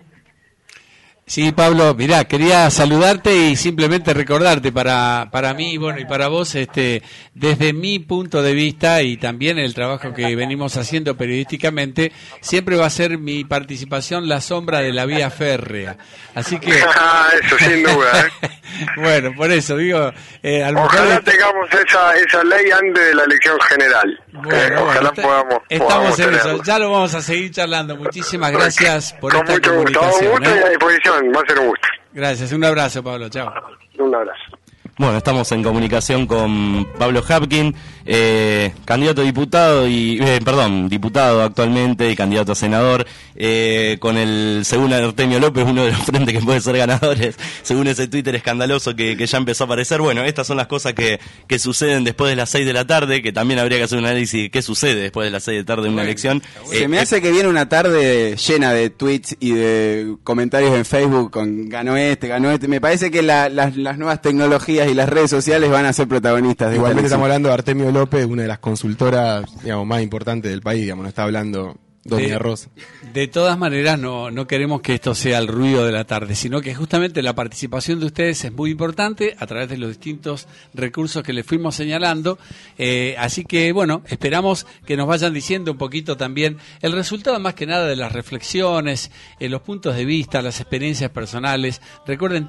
Sí, Pablo, mirá, quería saludarte y simplemente recordarte para mí, bueno, y para vos, desde mi punto de vista y también el trabajo que venimos haciendo periodísticamente, siempre va a ser mi participación la sombra de la vía férrea. Así que... Eso sin duda, Bueno, por eso digo... a lo ojalá mejor tengamos esa ley antes de la elección general. Bueno, ojalá podamos estamos en tenerlo. eso, ya lo vamos a seguir charlando. Muchísimas gracias por Con esta mucho gusto, comunicación. un gusto y a disposición, va a ser un gusto. Gracias, un abrazo, Pablo, chao. Un abrazo. Bueno, estamos en comunicación con Pablo Hapkin, candidato a diputado diputado actualmente y candidato a senador, con según Artemio López, uno de los frentes que puede ser ganadores, según ese Twitter escandaloso que ya empezó a aparecer. Bueno, estas son las cosas que suceden después de las 6 de la tarde, que también habría que hacer un análisis de qué sucede después de las 6 de la tarde en una elección. Se me hace que viene una tarde llena de tweets y de comentarios en Facebook con ganó este. Me parece que las nuevas tecnologías y las redes sociales van a ser protagonistas de Igualmente esta estamos hablando de Artemio López, una de las consultoras, digamos, más importantes del país, digamos, no está hablando Doña Rosa. De todas maneras, no queremos que esto sea el ruido de la tarde, sino que justamente la participación de ustedes es muy importante a través de los distintos recursos que les fuimos señalando. Así que, bueno, esperamos que nos vayan diciendo un poquito también el resultado, más que nada, de las reflexiones, los puntos de vista, las experiencias personales. Recuerden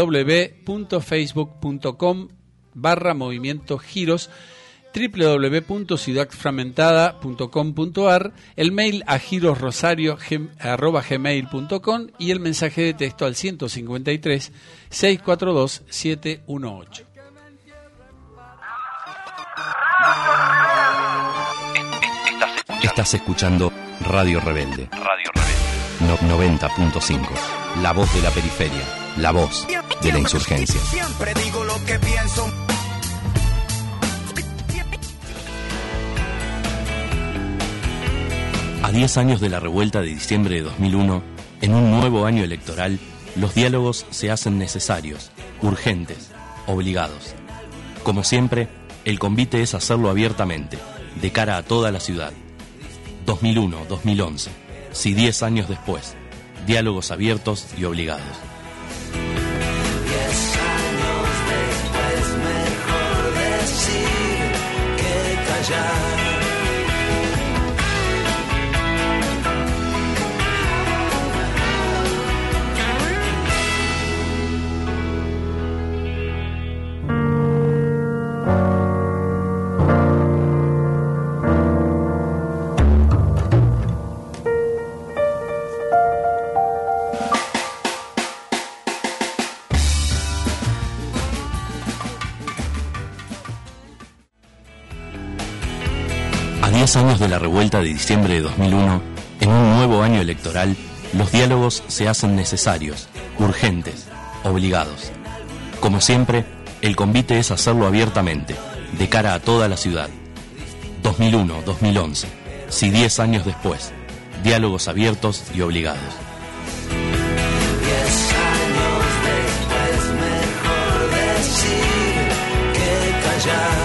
www.facebook.com/Movimiento Giros, www.ciudadfragmentada.com.ar, el mail a girosrosario@gmail.com y el mensaje de texto al 153 642 718. Estás escuchando Radio Rebelde. 90.5. La voz de la periferia. La voz de la insurgencia. Siempre digo lo que pienso. A 10 años de la revuelta de diciembre de 2001, en un nuevo año electoral, los diálogos se hacen necesarios, urgentes, obligados. Como siempre, el convite es hacerlo abiertamente, de cara a toda la ciudad. 2001-2011, si 10 años después, diálogos abiertos y obligados. 10 años después, mejor decir que callar. A 10 años de la revuelta de diciembre de 2001, en un nuevo año electoral, los diálogos se hacen necesarios, urgentes, obligados. Como siempre, el convite es hacerlo abiertamente, de cara a toda la ciudad. 2001-2011, si 10 años después, diálogos abiertos y obligados. 10 años después, mejor decir que callar.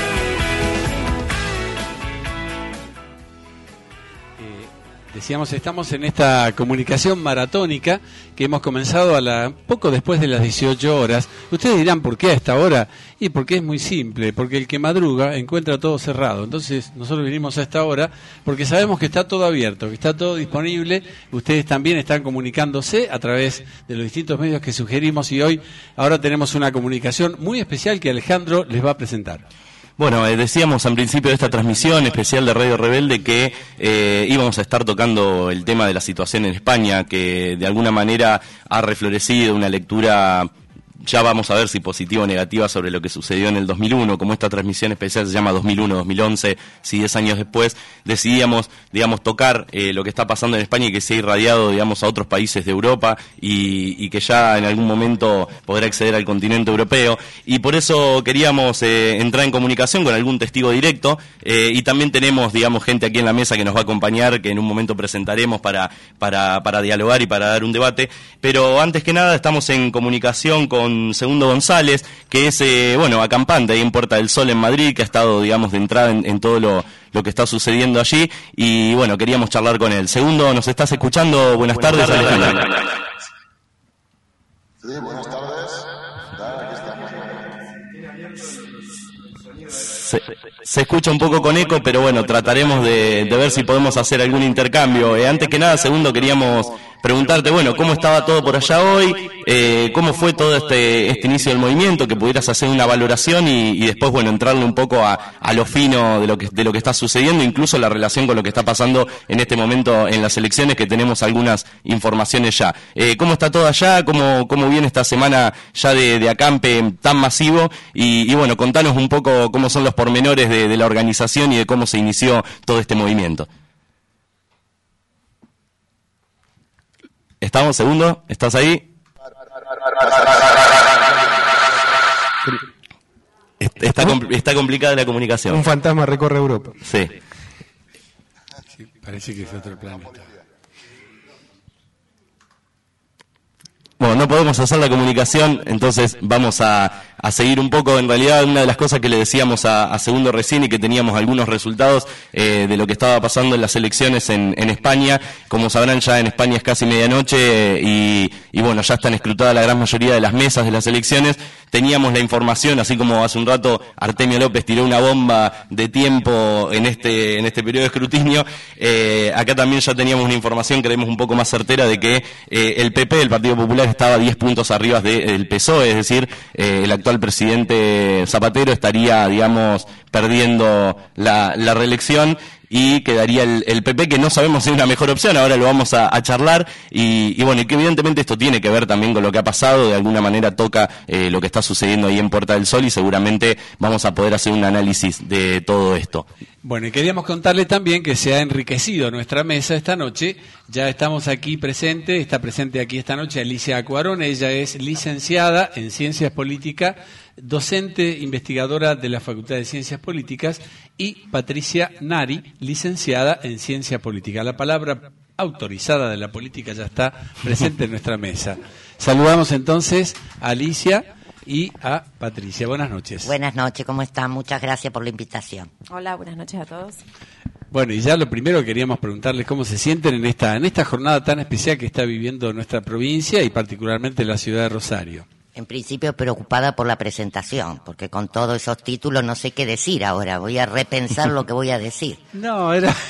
Decíamos, estamos en esta comunicación maratónica que hemos comenzado poco después de las 18 horas. Ustedes dirán, ¿por qué a esta hora? Y porque es muy simple, porque el que madruga encuentra todo cerrado. Entonces nosotros vinimos a esta hora porque sabemos que está todo abierto, que está todo disponible. Ustedes también están comunicándose a través de los distintos medios que sugerimos y ahora tenemos una comunicación muy especial que Alejandro les va a presentar. Bueno, decíamos al principio de esta transmisión especial de Radio Rebelde que íbamos a estar tocando el tema de la situación en España, que de alguna manera ha reflorecido una lectura, ya vamos a ver si positiva o negativa, sobre lo que sucedió en el 2001. Como esta transmisión especial se llama 2001-2011, si 10 años después, decidíamos, tocar lo que está pasando en España y que se ha irradiado, a otros países de Europa y que ya en algún momento podrá acceder al continente europeo. Y por eso queríamos entrar en comunicación con algún testigo directo y también tenemos, gente aquí en la mesa que nos va a acompañar, que en un momento presentaremos para dialogar y para dar un debate. Pero antes que nada estamos en comunicación con Segundo González, que es, acampante ahí en Puerta del Sol en Madrid, que ha estado, de entrada en todo lo que está sucediendo allí, y queríamos charlar con él. Segundo, ¿nos estás escuchando? Buenas tardes, Alejandro. Sí, buenas tardes. Se escucha un poco con eco, pero trataremos de ver si podemos hacer algún intercambio. Antes que nada, Segundo, queríamos preguntarte, ¿cómo estaba todo por allá hoy? ¿Cómo fue todo este inicio del movimiento? Que pudieras hacer una valoración y después, entrarle un poco a lo fino de lo que está sucediendo, incluso la relación con lo que está pasando en este momento en las elecciones, que tenemos algunas informaciones ya. ¿Cómo está todo allá? ¿Cómo viene esta semana ya de acampe tan masivo? Y contanos un poco cómo son los pormenores de la organización y de cómo se inició todo este movimiento. ¿Estamos, Segundo? ¿Estás ahí? Está complicada la comunicación. Un fantasma recorre Europa. Sí. Sí, parece que es otro planeta. Bueno, no podemos hacer la comunicación, entonces vamos a a seguir un poco. En realidad, una de las cosas que le decíamos a Segundo recién y que teníamos algunos resultados de lo que estaba pasando en las elecciones en España. Como sabrán, ya en España es casi medianoche y bueno, ya están escrutadas la gran mayoría de las mesas de las elecciones. Teníamos la información, así como hace un rato Artemio López tiró una bomba de tiempo en este periodo de escrutinio, acá también ya teníamos una información, creemos un poco más certera, de que el PP, el Partido Popular, estaba 10 puntos arriba del PSOE, es decir, el actual presidente Zapatero estaría, digamos, perdiendo la reelección, y quedaría el PP, que no sabemos si es una mejor opción, ahora lo vamos a charlar, y bueno, y que evidentemente esto tiene que ver también con lo que ha pasado, de alguna manera toca lo que está sucediendo ahí en Puerta del Sol, y seguramente vamos a poder hacer un análisis de todo esto. Bueno, y queríamos contarle también que se ha enriquecido nuestra mesa esta noche. Ya estamos aquí presente, está presente aquí esta noche Alicia Acuarón. Ella es licenciada en Ciencias Políticas, docente investigadora de la Facultad de Ciencias Políticas, y Patricia Nari, licenciada en Ciencia Política. La palabra autorizada de la política ya está presente en nuestra mesa. Saludamos entonces a Alicia y a Patricia. Buenas noches. Buenas noches, ¿cómo están? Muchas gracias por la invitación. Hola, buenas noches a todos. Bueno, y ya lo primero queríamos preguntarles cómo se sienten en esta jornada tan especial que está viviendo nuestra provincia y particularmente la ciudad de Rosario. En principio preocupada por la presentación, porque con todos esos títulos no sé qué decir ahora. Voy a repensar lo que voy a decir. No,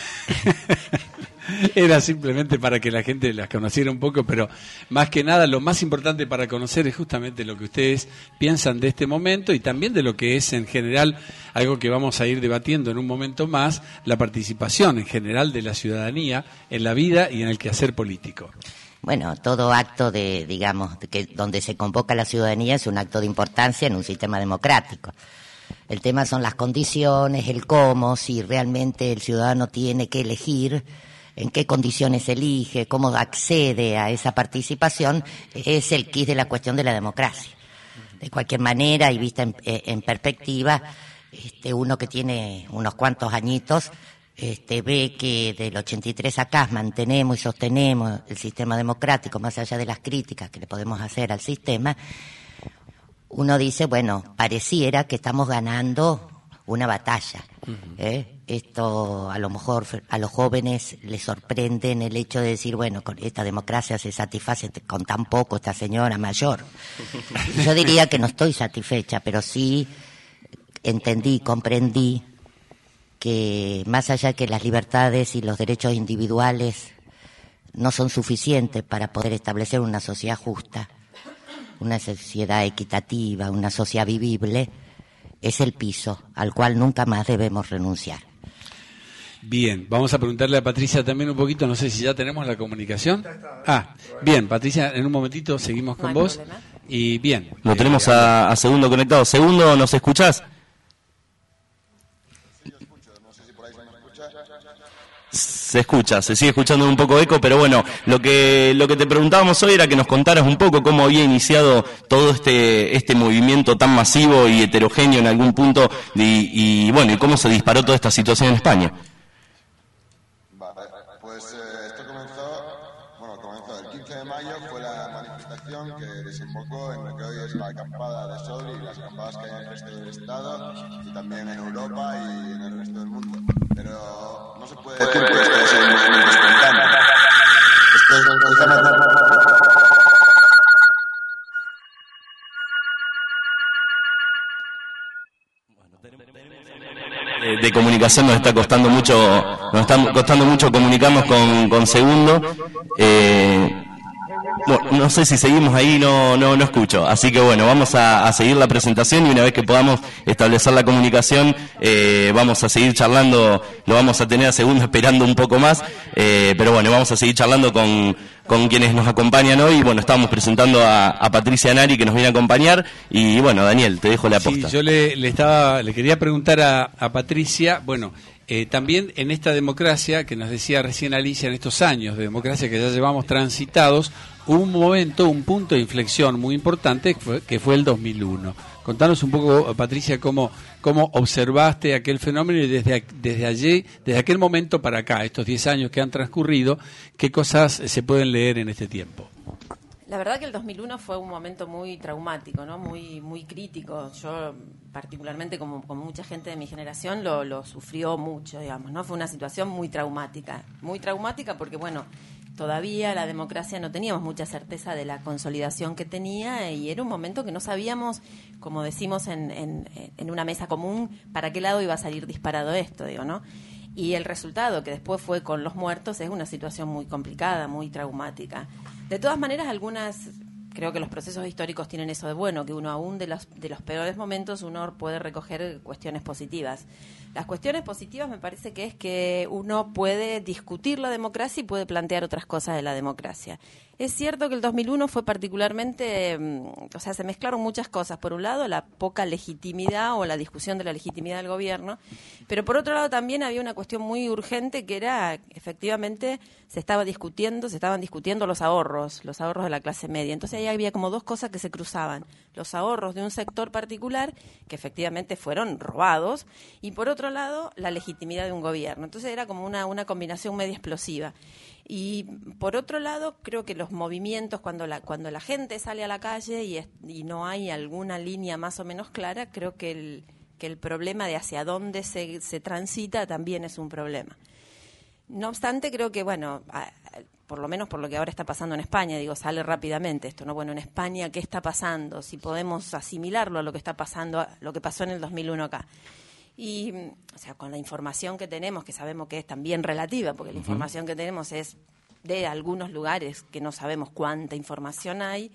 era simplemente para que la gente las conociera un poco, pero más que nada lo más importante para conocer es justamente lo que ustedes piensan de este momento y también de lo que es en general, algo que vamos a ir debatiendo en un momento más, la participación en general de la ciudadanía en la vida y en el quehacer político. Bueno, todo acto donde se convoca a la ciudadanía es un acto de importancia en un sistema democrático. El tema son las condiciones, el cómo, si realmente el ciudadano tiene que elegir, en qué condiciones elige, cómo accede a esa participación, es el quid de la cuestión de la democracia. De cualquier manera, y vista en perspectiva, uno que tiene unos cuantos añitos, ve que del 83 acá mantenemos y sostenemos el sistema democrático, más allá de las críticas que le podemos hacer al sistema. Uno dice, bueno, pareciera que estamos ganando una batalla. Esto a lo mejor a los jóvenes les sorprende en el hecho de decir, bueno, con esta democracia se satisface con tan poco esta señora mayor. Yo diría que no estoy satisfecha, pero sí entendí, comprendí que más allá que las libertades y los derechos individuales no son suficientes para poder establecer una sociedad justa, una sociedad equitativa, una sociedad vivible, es el piso al cual nunca más debemos renunciar. Bien, vamos a preguntarle a Patricia también un poquito, no sé si ya tenemos la comunicación. Bien, Patricia, en un momentito seguimos con vos. Problema. Y bien. Lo tenemos a Segundo conectado. Segundo, ¿nos escuchás? Se escucha, se sigue escuchando un poco eco, pero bueno, lo que te preguntábamos hoy era que nos contaras un poco cómo había iniciado todo este movimiento tan masivo y heterogéneo en algún punto y bueno, y cómo se disparó toda esta situación en España. Vale, pues esto comenzó el 15 de mayo, fue la manifestación que desembocó en lo que hoy es la acampada de Sol y las acampadas que hay en el resto del Estado y también en Europa y en el resto del mundo. Pero no se puede decir que este es el movimiento espontáneo. Esto es precisamente... De comunicación nos está costando mucho comunicarnos con Segundo. No sé si seguimos ahí, no escucho. Así que bueno, vamos a seguir la presentación y una vez que podamos establecer la comunicación, vamos a seguir charlando. Lo vamos a tener a Segundo esperando un poco más, pero bueno, vamos a seguir charlando con quienes nos acompañan hoy. Bueno, estábamos presentando a Patricia Nari, que nos viene a acompañar, y bueno, Daniel, te dejo la posta. Sí, yo le quería preguntar a Patricia, bueno, también en esta democracia que nos decía recién Alicia, en estos años de democracia que ya llevamos transitados, hubo un momento, un punto de inflexión muy importante que fue el 2001. Contanos un poco, Patricia, cómo observaste aquel fenómeno y desde aquel momento para acá, estos 10 años que han transcurrido, qué cosas se pueden leer en este tiempo. La verdad que el 2001 fue un momento muy traumático, ¿no? Muy crítico. Yo, particularmente, como mucha gente de mi generación, lo sufrió mucho, digamos, ¿no? Fue una situación muy traumática porque, bueno, todavía la democracia no teníamos mucha certeza de la consolidación que tenía y era un momento que no sabíamos, como decimos en una mesa común, para qué lado iba a salir disparado esto, digo, ¿no? Y el resultado, que después fue con los muertos, es una situación muy complicada, muy traumática. De todas maneras, creo que los procesos históricos tienen eso de bueno, que uno aún de los peores momentos uno puede recoger cuestiones positivas. Las cuestiones positivas me parece que es que uno puede discutir la democracia y puede plantear otras cosas de la democracia. Es cierto que el 2001 fue particularmente, se mezclaron muchas cosas. Por un lado, la poca legitimidad o la discusión de la legitimidad del gobierno, pero por otro lado también había una cuestión muy urgente que era, efectivamente, se estaban discutiendo los ahorros de la clase media. Entonces ahí había como dos cosas que se cruzaban. Los ahorros de un sector particular, que efectivamente fueron robados, y por otro lado, la legitimidad de un gobierno. Entonces era como una combinación media explosiva. Y por otro lado, creo que los movimientos, cuando la gente sale a la calle y no hay alguna línea más o menos clara, creo que el problema de hacia dónde se transita también es un problema. No obstante, creo que, bueno, por lo menos por lo que ahora está pasando en España, sale rápidamente esto, ¿no? Bueno, en España, ¿qué está pasando? Si podemos asimilarlo a lo que está pasando, lo que pasó en el 2001 acá. Y, con la información que tenemos, que sabemos que es también relativa, porque la información que tenemos es de algunos lugares que no sabemos cuánta información hay,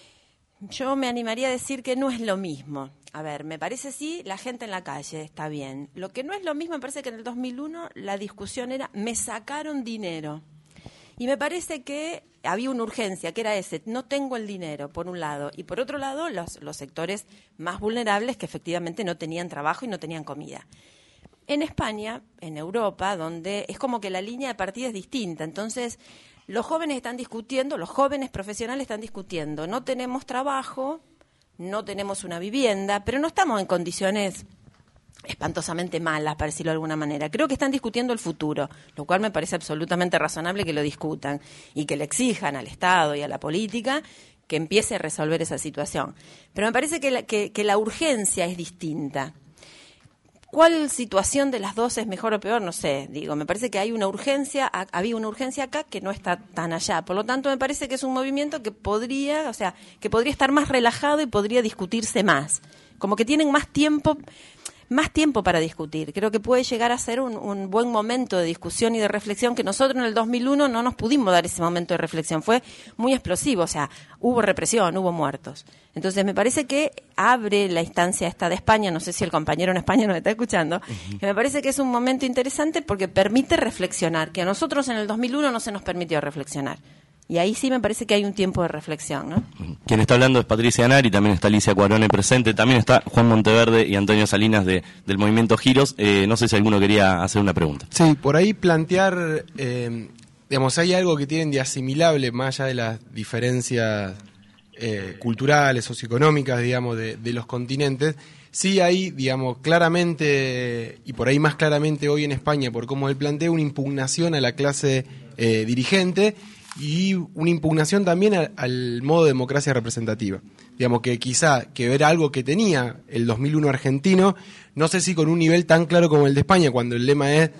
yo me animaría a decir que no es lo mismo. A ver, me parece sí, la gente en la calle está bien. Lo que no es lo mismo, me parece que en el 2001 la discusión era, me sacaron dinero. Y me parece que había una urgencia, que era no tengo el dinero, por un lado, y por otro lado, los sectores más vulnerables que efectivamente no tenían trabajo y no tenían comida. En España, en Europa, donde es como que la línea de partida es distinta, entonces los jóvenes están discutiendo, los jóvenes profesionales están discutiendo, no tenemos trabajo, no tenemos una vivienda, pero no estamos en condiciones espantosamente malas, para decirlo de alguna manera. Creo que están discutiendo el futuro, lo cual me parece absolutamente razonable que lo discutan y que le exijan al Estado y a la política que empiece a resolver esa situación. Pero me parece que la urgencia es distinta. ¿Cuál situación de las dos es mejor o peor? No sé, me parece que había una urgencia acá que no está tan allá. Por lo tanto, me parece que es un movimiento que podría estar más relajado y podría discutirse más. Como que tienen más tiempo para discutir. Creo que puede llegar a ser un buen momento de discusión y de reflexión que nosotros en el 2001 no nos pudimos dar ese momento de reflexión. Fue muy explosivo, hubo represión, hubo muertos. Entonces me parece que abre la instancia esta de España, no sé si el compañero en España nos está escuchando, que me parece que es un momento interesante porque permite reflexionar, que a nosotros en el 2001 no se nos permitió reflexionar. Y ahí sí me parece que hay un tiempo de reflexión, ¿no? Quien está hablando es Patricia Nari, también está Alicia Cuarone presente, también está Juan Monteverde y Antonio Salinas del Movimiento Giros. No sé si alguno quería hacer una pregunta. Sí, por ahí plantear, hay algo que tienen de asimilable, más allá de las diferencias culturales, socioeconómicas, de los continentes. Sí hay, claramente, y por ahí más claramente hoy en España, por cómo él plantea, una impugnación a la clase dirigente, y una impugnación también al modo de democracia representativa. Que quizá que ver algo que tenía el 2001 argentino, no sé si con un nivel tan claro como el de España, cuando el lema es,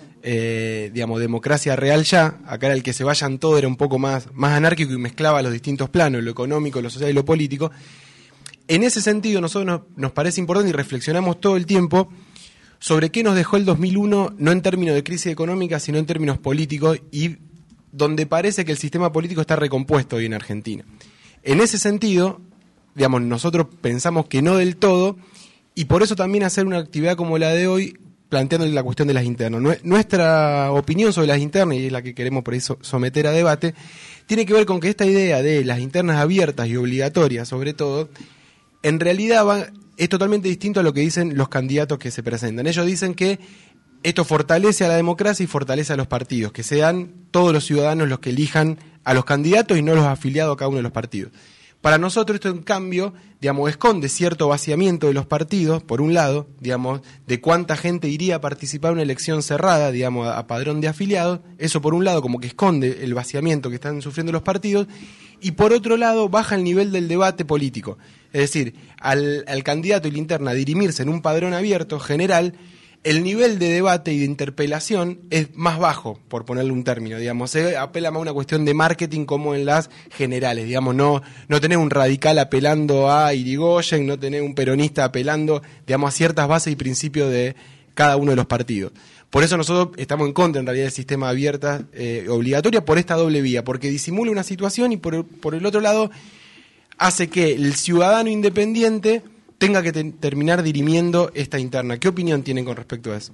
democracia real ya, acá era el que se vayan todo, era un poco más anárquico y mezclaba los distintos planos, lo económico, lo social y lo político. En ese sentido, nosotros nos parece importante y reflexionamos todo el tiempo sobre qué nos dejó el 2001, no en términos de crisis económica, sino en términos políticos, y donde parece que el sistema político está recompuesto hoy en Argentina. En ese sentido, nosotros pensamos que no del todo, y por eso también hacer una actividad como la de hoy, planteando la cuestión de las internas. Nuestra opinión sobre las internas, y es la que queremos por eso someter a debate, tiene que ver con que esta idea de las internas abiertas y obligatorias, sobre todo, en realidad es totalmente distinto a lo que dicen los candidatos que se presentan. Ellos dicen que esto fortalece a la democracia y fortalece a los partidos, que sean todos los ciudadanos los que elijan a los candidatos y no los afiliados a cada uno de los partidos. Para nosotros esto, en cambio, esconde cierto vaciamiento de los partidos, por un lado, de cuánta gente iría a participar en una elección cerrada, a padrón de afiliados. Eso, por un lado, como que esconde el vaciamiento que están sufriendo los partidos. y por otro lado baja el nivel del debate político. Es decir, al candidato y la interna dirimirse en un padrón abierto general, el nivel de debate y de interpelación es más bajo, por ponerle un término, digamos. Se apela más a una cuestión de marketing como en las generales, digamos. No tener un radical apelando a Irigoyen, no tener un peronista apelando, digamos, a ciertas bases y principios de cada uno de los partidos. Por eso nosotros estamos en contra, en realidad, del sistema abierta obligatoria por esta doble vía, porque disimula una situación y por el otro lado hace que el ciudadano independiente tenga que terminar dirimiendo esta interna. ¿Qué opinión tienen con respecto a eso?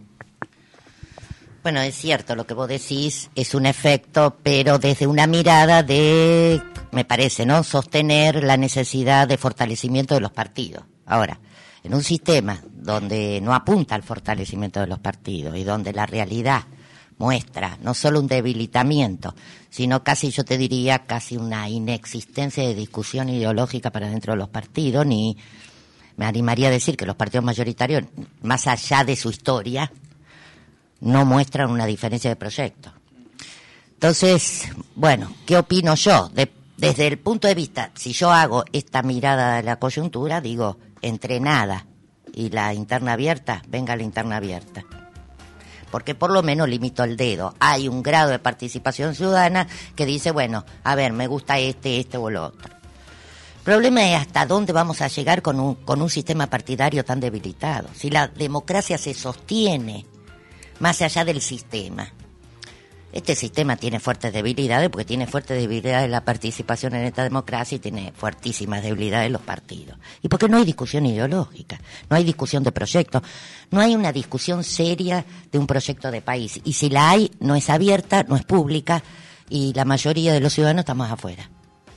Bueno, es cierto, lo que vos decís es un efecto, pero desde una mirada de, me parece, ¿no?, sostener la necesidad de fortalecimiento de los partidos. Ahora, en un sistema donde no apunta al fortalecimiento de los partidos y donde la realidad muestra no solo un debilitamiento, sino casi, yo te diría, casi una inexistencia de discusión ideológica para dentro de los partidos, ni me animaría a decir que los partidos mayoritarios, más allá de su historia, no muestran una diferencia de proyecto. Entonces, bueno, ¿qué opino yo? Desde el punto de vista, si yo hago esta mirada de la coyuntura, digo, entre nada y la interna abierta, venga la interna abierta. Porque por lo menos limito el dedo. Hay un grado de participación ciudadana que dice, bueno, a ver, me gusta este o el otro. El problema es hasta dónde vamos a llegar con un sistema partidario tan debilitado. Si la democracia se sostiene más allá del sistema. Este sistema tiene fuertes debilidades porque tiene fuertes debilidades la participación en esta democracia y tiene fuertísimas debilidades los partidos. Y porque no hay discusión ideológica, no hay discusión de proyectos, no hay una discusión seria de un proyecto de país. Y si la hay, no es abierta, no es pública y la mayoría de los ciudadanos estamos afuera.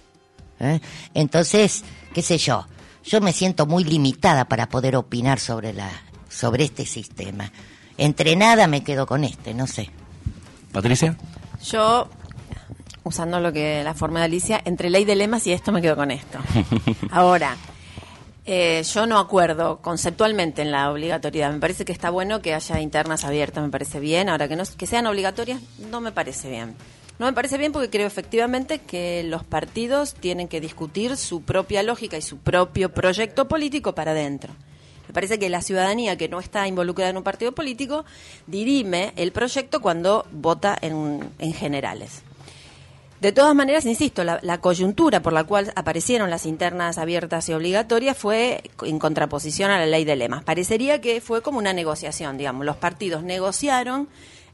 Entonces, qué sé yo me siento muy limitada para poder opinar sobre este sistema. Entre nada me quedo con no sé. Patricia. Yo, usando la forma de Alicia, entre ley de lemas y esto me quedo con esto. Ahora, yo no acuerdo conceptualmente en la obligatoriedad. Me parece que está bueno que haya internas abiertas, me parece bien. Ahora, que sean obligatorias, no me parece bien. No me parece bien porque creo efectivamente que los partidos tienen que discutir su propia lógica y su propio proyecto político para adentro. Me parece que la ciudadanía que no está involucrada en un partido político dirime el proyecto cuando vota en generales. De todas maneras, insisto, la coyuntura por la cual aparecieron las internas abiertas y obligatorias fue en contraposición a la ley de lemas. Parecería que fue como una negociación, digamos. Los partidos negociaron,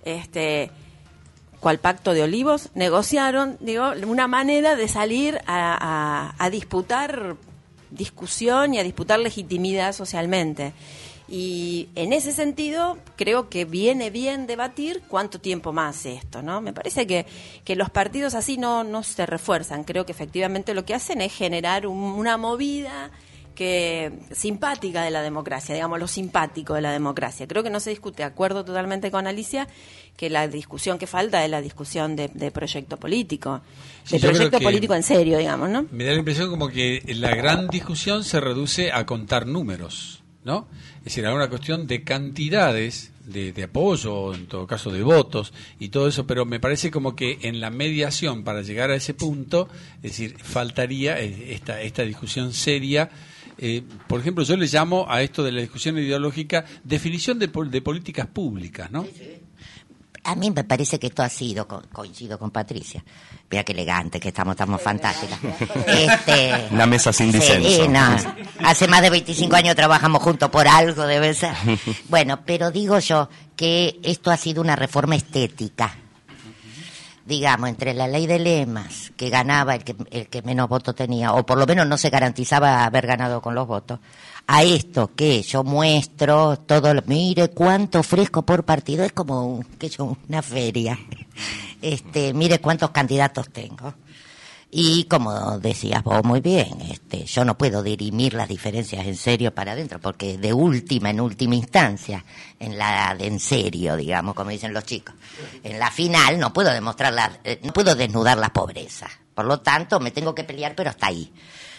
cual pacto de olivos, negociaron, una manera de salir a disputar discusión y a disputar legitimidad socialmente. Y en ese sentido creo que viene bien debatir cuánto tiempo más esto, ¿no? Me parece que los partidos así no se refuerzan. Creo que efectivamente lo que hacen es generar una movida simpática de la democracia, digamos, lo simpático de la democracia. Creo que no se discute, acuerdo totalmente con Alicia, que la discusión que falta es la discusión de proyecto político, de proyecto político en serio, digamos, ¿no? Me da la impresión como que la gran discusión se reduce a contar números, ¿no? Es decir, a una cuestión de cantidades de apoyo, en todo caso de votos y todo eso, pero me parece como que en la mediación para llegar a ese punto, es decir, faltaría esta discusión seria. Por ejemplo, yo le llamo a esto de la discusión ideológica definición de políticas públicas, ¿no? A mí me parece que esto ha sido, coincido con Patricia, vea qué elegante que estamos fantásticas. Una mesa sin disenso. Sí, no, hace más de 25 años trabajamos juntos, por algo debe ser. Bueno, pero digo yo que esto ha sido una reforma estética. Digamos, entre la ley de lemas, que ganaba el que menos votos tenía, o por lo menos no se garantizaba haber ganado con los votos, a esto que yo muestro todo, mire cuánto ofrezco por partido, es como una feria. Mire cuántos candidatos tengo. Y como decías vos muy bien, yo no puedo dirimir las diferencias en serio para adentro, porque en última instancia, en serio, digamos, como dicen los chicos, en la final no puedo no puedo desnudar la pobreza. Por lo tanto, me tengo que pelear, pero hasta ahí.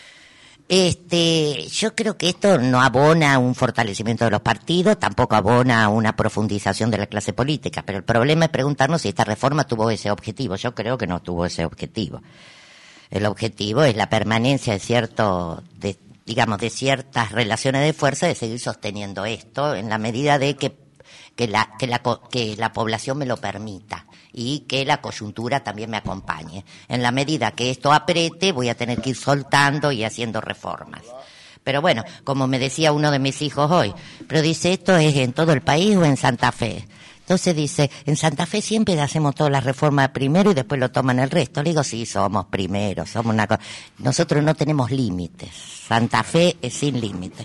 Yo creo que esto no abona un fortalecimiento de los partidos, tampoco abona una profundización de la clase política, pero el problema es preguntarnos si esta reforma tuvo ese objetivo. Yo creo que no tuvo ese objetivo. El objetivo es la permanencia de de ciertas relaciones de fuerza, de seguir sosteniendo esto en la medida de que la población me lo permita y que la coyuntura también me acompañe. En la medida que esto apriete, voy a tener que ir soltando y haciendo reformas. Pero bueno, como me decía uno de mis hijos hoy, pero dice, ¿esto es en todo el país o en Santa Fe? Entonces dice, en Santa Fe siempre hacemos todas las reformas primero y después lo toman el resto. Le digo, sí, somos primeros, somos una cosa. Nosotros no tenemos límites. Santa Fe es sin límites.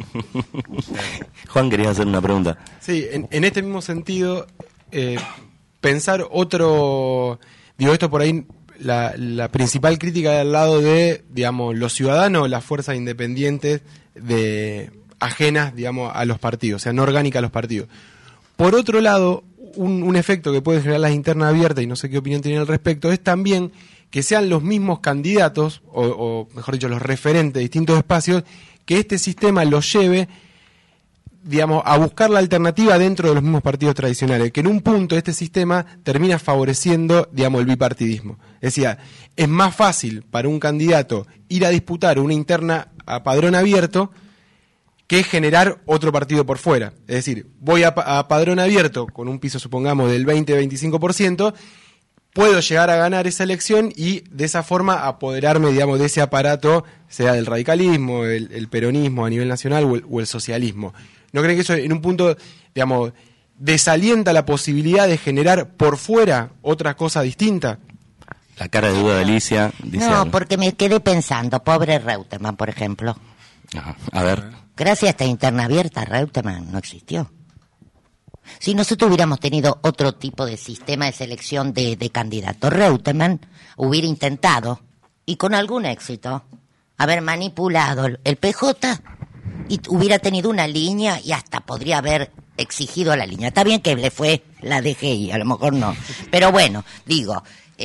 Juan, quería hacer una pregunta. Sí, en este mismo sentido, pensar otro, digo, esto por ahí, la principal crítica del lado de, digamos, los ciudadanos, las fuerzas independientes ajenas, digamos, a los partidos, o sea, no orgánicas a los partidos. Por otro lado, un efecto que puede generar las internas abiertas, y no sé qué opinión tienen al respecto, es también que sean los mismos candidatos, o mejor dicho, los referentes de distintos espacios, que este sistema los lleve, digamos, a buscar la alternativa dentro de los mismos partidos tradicionales, que en un punto este sistema termina favoreciendo, digamos, el bipartidismo. Es decir, es más fácil para un candidato ir a disputar una interna a padrón abierto que generar otro partido por fuera. Es decir, voy a padrón abierto con un piso, supongamos, del 20-25%, puedo llegar a ganar esa elección y de esa forma apoderarme, digamos, de ese aparato, sea del radicalismo, el peronismo a nivel nacional o el socialismo. ¿No creen que eso en un punto, digamos, desalienta la posibilidad de generar por fuera otra cosa distinta? La cara de duda de Alicia dice... No, porque me quedé pensando, pobre Reutemann, por ejemplo. Ajá, a ver... Gracias a esta interna abierta, Reutemann no existió. Si nosotros hubiéramos tenido otro tipo de sistema de selección de candidatos, Reutemann hubiera intentado, y con algún éxito, haber manipulado el PJ y hubiera tenido una línea y hasta podría haber exigido la línea. Está bien que le fue la DGI, a lo mejor no. Pero bueno, digo,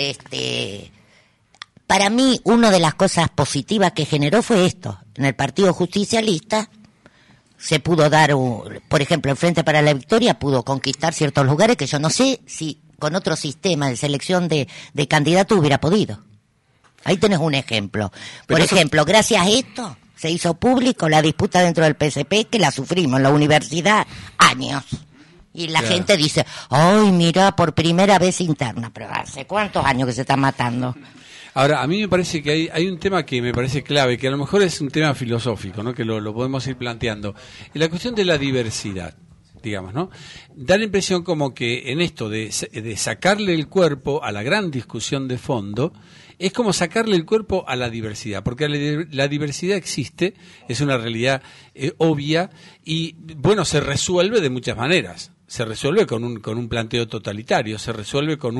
para mí, una de las cosas positivas que generó fue esto. En el Partido Justicialista se pudo dar, por ejemplo, el Frente para la Victoria pudo conquistar ciertos lugares que yo no sé si con otro sistema de selección de candidatos hubiera podido. Ahí tenés un ejemplo. Por ejemplo, gracias a esto se hizo público la disputa dentro del PSP, que la sufrimos en la universidad años. Y la gente dice, ¡ay, mira, por primera vez interna! Pero ¿hace cuántos años que se está matando? Ahora, a mí me parece que hay un tema que me parece clave, que a lo mejor es un tema filosófico, ¿no? Que lo podemos ir planteando. Y la cuestión de la diversidad, digamos, ¿no? Da la impresión como que en esto de sacarle el cuerpo a la gran discusión de fondo, es como sacarle el cuerpo a la diversidad, porque la diversidad existe, es una realidad obvia, y bueno, se resuelve de muchas maneras. Se resuelve con un planteo totalitario, se resuelve con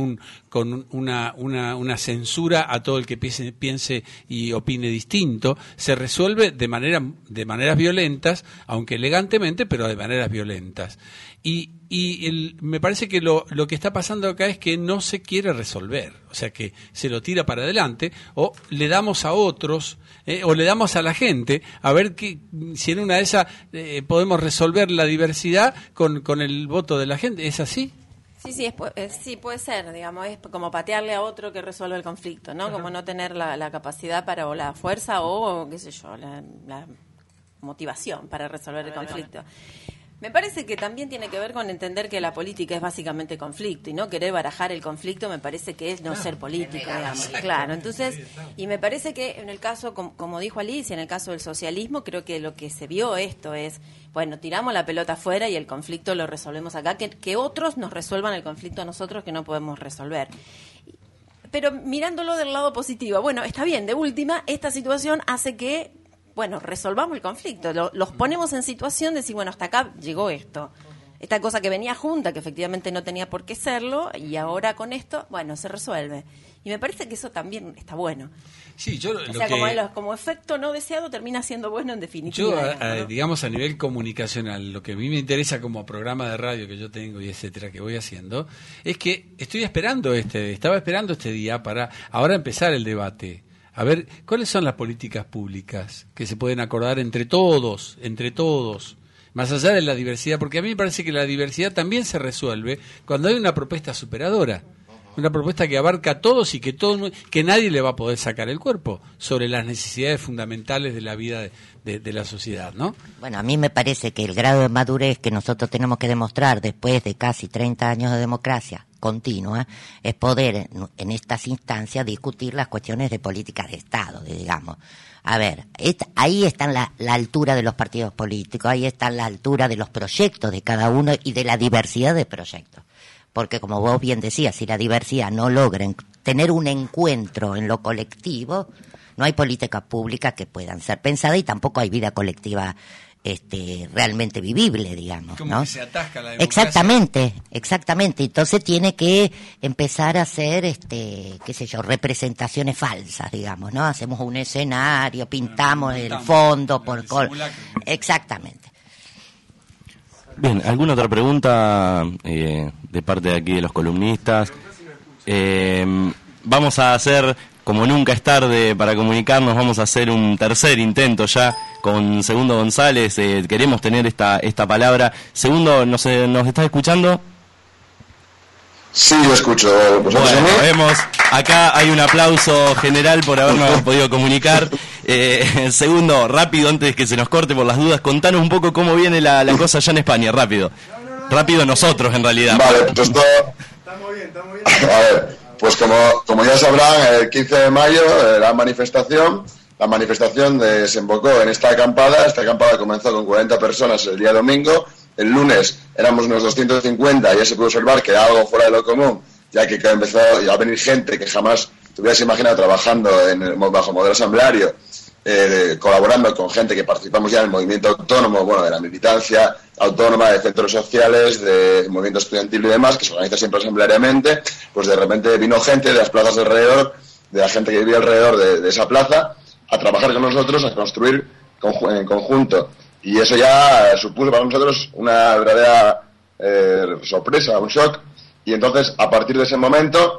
una censura a todo el que piense y opine distinto, se resuelve de maneras violentas, aunque elegantemente, pero de maneras violentas. Me parece que lo que está pasando acá es que no se quiere resolver, o sea que se lo tira para adelante, o le damos a otros, o le damos a la gente, a ver si en una de esas podemos resolver la diversidad con el voto de la gente. ¿Es así? Sí, sí, puede ser, digamos, es como patearle a otro que resuelve el conflicto, ¿no? Como no tener la capacidad para, o la fuerza, o qué sé yo, la motivación para resolver el conflicto. Me parece que también tiene que ver con entender que la política es básicamente conflicto, y no querer barajar el conflicto me parece que es no ser político, digamos. Claro, entonces, y me parece que en el caso, como dijo Alicia, en el caso del socialismo, creo que lo que se vio esto es, bueno, tiramos la pelota afuera y el conflicto lo resolvemos acá, que otros nos resuelvan el conflicto a nosotros que no podemos resolver. Pero mirándolo del lado positivo, bueno, está bien, de última, esta situación hace que, bueno, resolvamos el conflicto, los ponemos en situación de decir, bueno, hasta acá llegó esto, esta cosa que venía junta, que efectivamente no tenía por qué serlo, y ahora con esto, bueno, se resuelve. Y me parece que eso también está bueno. Sí, como efecto no deseado termina siendo bueno en definitiva. Yo, digamos, a nivel comunicacional, lo que a mí me interesa como programa de radio que yo tengo y etcétera, que voy haciendo, es que estaba esperando este día para ahora empezar el debate. A ver, ¿cuáles son las políticas públicas que se pueden acordar entre todos, más allá de la diversidad? Porque a mí me parece que la diversidad también se resuelve cuando hay una propuesta superadora. una propuesta que abarca a todos y que nadie le va a poder sacar el cuerpo sobre las necesidades fundamentales de la vida de la sociedad, ¿no? Bueno, a mí me parece que el grado de madurez que nosotros tenemos que demostrar después de casi 30 años de democracia continua es poder en estas instancias discutir las cuestiones de políticas de Estado, digamos. A ver, ahí está la altura de los partidos políticos, ahí está la altura de los proyectos de cada uno y de la diversidad de proyectos. Porque como vos bien decías, si la diversidad no logra tener un encuentro en lo colectivo, no hay políticas públicas que puedan ser pensadas y tampoco hay vida colectiva realmente vivible, digamos, como ¿no? que se atasca la democracia. Exactamente. Entonces tiene que empezar a hacer, qué sé yo, representaciones falsas, digamos, ¿no? Hacemos un escenario, pintamos el fondo exactamente. Bien, ¿alguna otra pregunta de parte de aquí de los columnistas? Vamos a hacer, como nunca es tarde para comunicarnos, vamos a hacer un tercer intento ya con Segundo González. Queremos tener esta palabra. Segundo, ¿nos estás escuchando? Sí, lo escucho. Bueno, vemos, acá hay un aplauso general por habernos podido comunicar. Segundo, rápido, antes que se nos corte por las dudas, contanos un poco cómo viene la cosa allá en España, rápido. Rápido nosotros, en realidad. Vale, pues esto... Estamos bien. A ver, pues como ya sabrán, el 15 de mayo, la manifestación desembocó en esta acampada. Esta acampada comenzó con 40 personas el día domingo. El lunes éramos unos 250 y ya se pudo observar que era algo fuera de lo común, ya que empezó a venir gente que jamás te hubieras imaginado trabajando bajo modelo asambleario, colaborando con gente que participamos ya en el movimiento autónomo, bueno, de la militancia autónoma, de centros sociales, de movimiento estudiantil y demás, que se organiza siempre asambleariamente. Pues de repente vino gente de las plazas de alrededor, de la gente que vivía alrededor de esa plaza, a trabajar con nosotros, a construir en conjunto. Y eso ya supuso para nosotros una verdadera sorpresa, un shock. Y entonces, a partir de ese momento,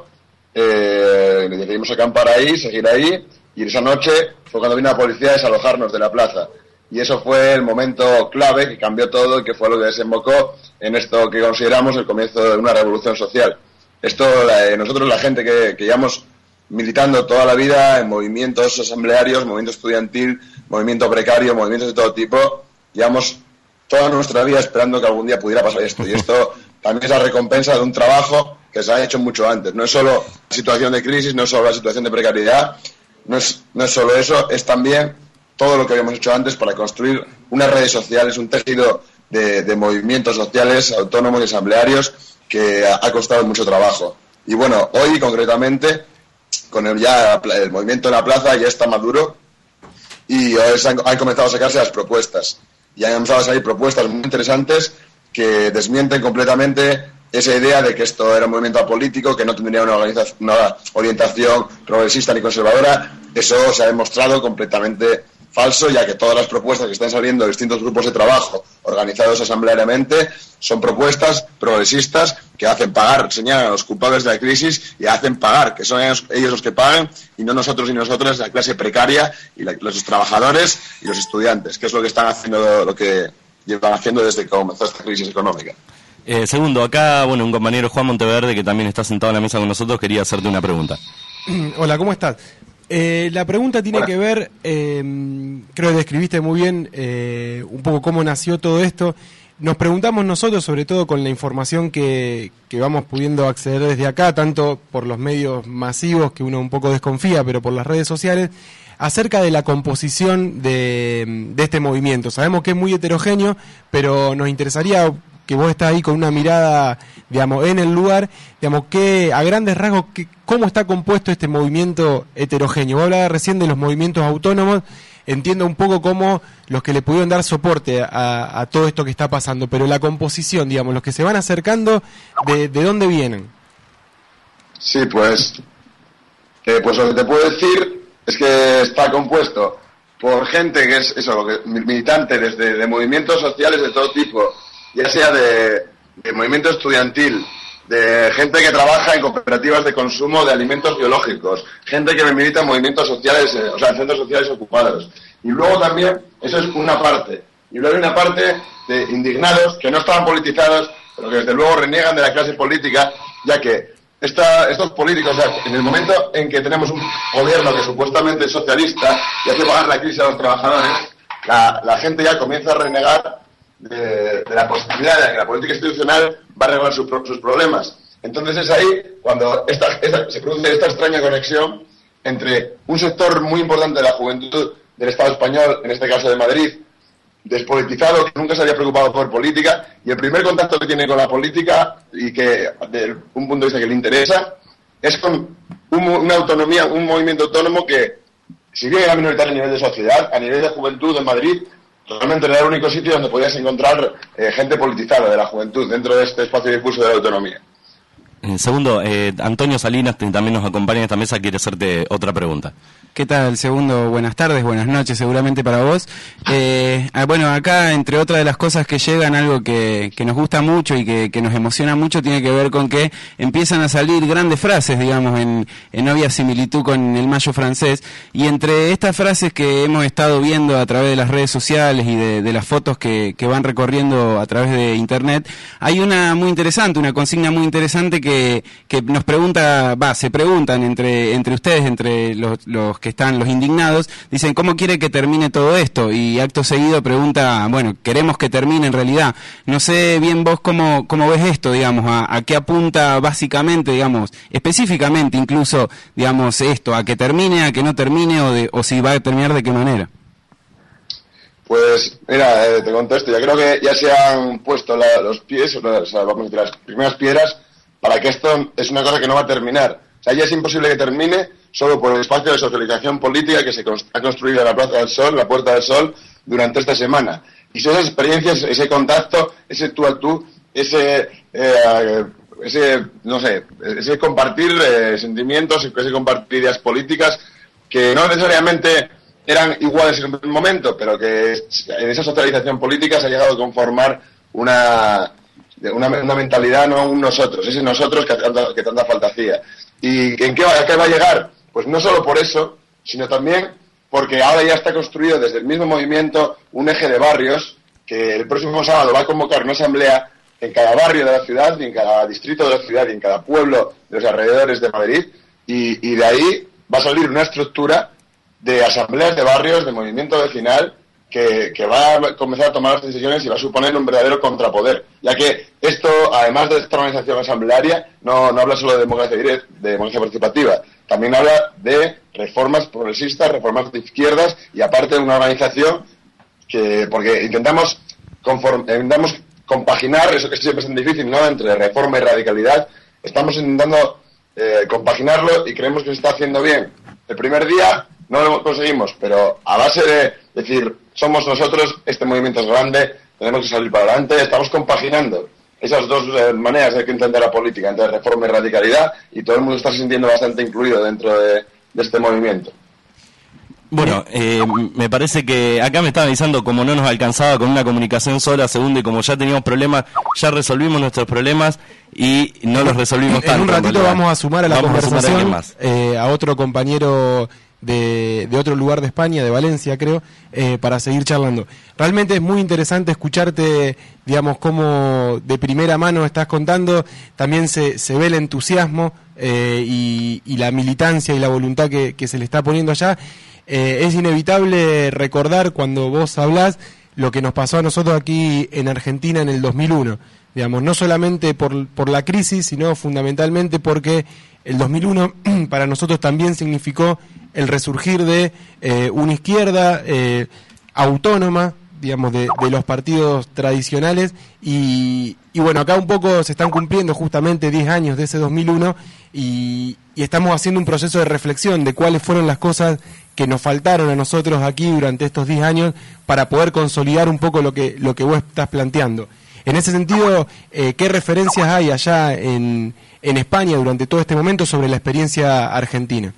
decidimos acampar ahí, seguir ahí. Y esa noche fue cuando vino la policía a desalojarnos de la plaza. Y eso fue el momento clave que cambió todo y que fue lo que desembocó en esto que consideramos el comienzo de una revolución social. Esto, nosotros, la gente que llevamos militando toda la vida en movimientos asamblearios, movimiento estudiantil, movimiento precario, movimientos de todo tipo, llevamos toda nuestra vida esperando que algún día pudiera pasar esto. Y esto también es la recompensa de un trabajo que se ha hecho mucho antes. No es solo la situación de crisis, no es solo la situación de precariedad, no es solo eso, es también todo lo que habíamos hecho antes para construir unas redes sociales, un tejido de movimientos sociales autónomos y asamblearios que ha costado mucho trabajo. Y bueno, hoy concretamente, con el movimiento en la plaza ya está maduro y hoy han comenzado a sacarse las propuestas. Y han empezado a salir propuestas muy interesantes que desmienten completamente esa idea de que esto era un movimiento apolítico, que no tendría una orientación progresista ni conservadora. Eso se ha demostrado completamente falso, ya que todas las propuestas que están saliendo de distintos grupos de trabajo organizados asambleariamente son propuestas progresistas que hacen pagar, señalan a los culpables de la crisis y hacen pagar, que son ellos los que pagan y no nosotros y nosotras, la clase precaria y los trabajadores y los estudiantes, que es lo que están haciendo, lo que llevan haciendo desde que comenzó esta crisis económica. Segundo, acá, bueno, un compañero, Juan Monteverde, que también está sentado en la mesa con nosotros, quería hacerte una pregunta. Hola, ¿cómo estás? La pregunta tiene que ver, creo que describiste muy bien un poco cómo nació todo esto. Nos preguntamos nosotros, sobre todo con la información que vamos pudiendo acceder desde acá, tanto por los medios masivos, que uno un poco desconfía, pero por las redes sociales, acerca de la composición de este movimiento. Sabemos que es muy heterogéneo, pero nos interesaría que vos estás ahí con una mirada, digamos, en el lugar, digamos, que a grandes rasgos, cómo está compuesto este movimiento heterogéneo. Vos hablabas recién de los movimientos autónomos, entiendo un poco cómo los que le pudieron dar soporte a todo esto que está pasando, pero la composición, digamos, los que se van acercando, ¿de dónde vienen? Sí, pues lo que te puedo decir es que está compuesto por gente que es eso, militante de movimientos sociales de todo tipo, ya sea de movimiento estudiantil, de gente que trabaja en cooperativas de consumo de alimentos biológicos, gente que milita en movimientos sociales, o sea, en centros sociales ocupados. Y luego también, eso es una parte. Y luego hay una parte de indignados que no estaban politizados, pero que desde luego reniegan de la clase política, ya que estos políticos, o sea, en el momento en que tenemos un gobierno que supuestamente es socialista y hace pagar la crisis a los trabajadores, la gente ya comienza a renegar de la posibilidad de que la política institucional va a arreglar sus problemas. Entonces es ahí cuando se produce esta extraña conexión entre un sector muy importante de la juventud del Estado español, en este caso de Madrid, despolitizado, que nunca se había preocupado por política, y el primer contacto que tiene con la política, y que desde un punto de vista que le interesa, es con una autonomía, un movimiento autónomo que, si bien era minoritario a nivel de sociedad, a nivel de juventud en Madrid, realmente era el único sitio donde podías encontrar gente politizada de la juventud dentro de este espacio de difuso de la autonomía. Segundo, Antonio Salinas también nos acompaña en esta mesa, quiere hacerte otra pregunta. ¿Qué tal, Segundo? Buenas tardes, buenas noches seguramente para vos. Bueno, acá entre otras de las cosas que llegan, algo que nos gusta mucho y que nos emociona mucho, tiene que ver con que empiezan a salir grandes frases, digamos, en obvia similitud con el Mayo francés, y entre estas frases que hemos estado viendo a través de las redes sociales y de las fotos que van recorriendo a través de internet, hay una muy interesante, una consigna muy interesante que nos se preguntan entre ustedes, entre los que están, los indignados, dicen ¿cómo quiere que termine todo esto? Y acto seguido pregunta, bueno, queremos que termine en realidad. No sé bien vos cómo ves esto, digamos, a qué apunta básicamente, digamos, específicamente incluso, digamos, esto, a que termine, a que no termine, o si va a terminar de qué manera. Pues, mira, te contesto, yo creo que ya se han puesto los pies, o sea, vamos a decir, las primeras piedras para que esto es una cosa que no va a terminar. O sea, ya es imposible que termine solo por el espacio de socialización política que se ha construido en la Plaza del Sol, la Puerta del Sol, durante esta semana. Y son esas experiencias, ese contacto, ese tú a tú, ese compartir sentimientos, ese compartir ideas políticas que no necesariamente eran iguales en un momento, pero que en esa socialización política se ha llegado a conformar una mentalidad, no un nosotros, ese nosotros que tanta falta hacía. ¿Y a qué va a llegar? Pues no solo por eso, sino también porque ahora ya está construido desde el mismo movimiento un eje de barrios que el próximo sábado va a convocar una asamblea en cada barrio de la ciudad, y en cada distrito de la ciudad, y en cada pueblo de los alrededores de Madrid, y de ahí va a salir una estructura de asambleas de barrios, de movimiento vecinal, que va a comenzar a tomar las decisiones y va a suponer un verdadero contrapoder, ya que esto, además de esta organización asamblearia, no habla solo de democracia participativa, también habla de reformas progresistas, reformas de izquierdas, y aparte de una organización porque intentamos compaginar, eso que siempre es tan difícil, ¿no?, entre reforma y radicalidad. Estamos intentando compaginarlo y creemos que se está haciendo bien. El primer día no lo conseguimos, pero a base de decir, somos nosotros, este movimiento es grande, tenemos que salir para adelante, estamos compaginando esas dos maneras de que entender la política, entre reforma y radicalidad, y todo el mundo está sintiendo bastante incluido dentro de este movimiento. Bueno, me parece que acá me estaba avisando, como no nos alcanzaba con una comunicación sola, Segundo, y como ya teníamos problemas, ya resolvimos nuestros problemas y no los resolvimos tanto. En un ratito vamos a sumar a la conversación a otro compañero de otro lugar de España, de Valencia creo, para seguir charlando. Realmente es muy interesante escucharte, digamos, cómo de primera mano estás contando. También se ve el entusiasmo y la militancia y la voluntad que se le está poniendo allá. Es inevitable recordar cuando vos hablás lo que nos pasó a nosotros aquí en Argentina en el 2001. Digamos, no solamente por la crisis, sino fundamentalmente porque el 2001 para nosotros también significó el resurgir de una izquierda autónoma, digamos, de los partidos tradicionales, y bueno, acá un poco se están cumpliendo justamente 10 años de ese 2001 y estamos haciendo un proceso de reflexión de cuáles fueron las cosas que nos faltaron a nosotros aquí durante estos 10 años para poder consolidar un poco lo que vos estás planteando. En ese sentido, ¿qué referencias hay allá en España durante todo este momento sobre la experiencia argentina?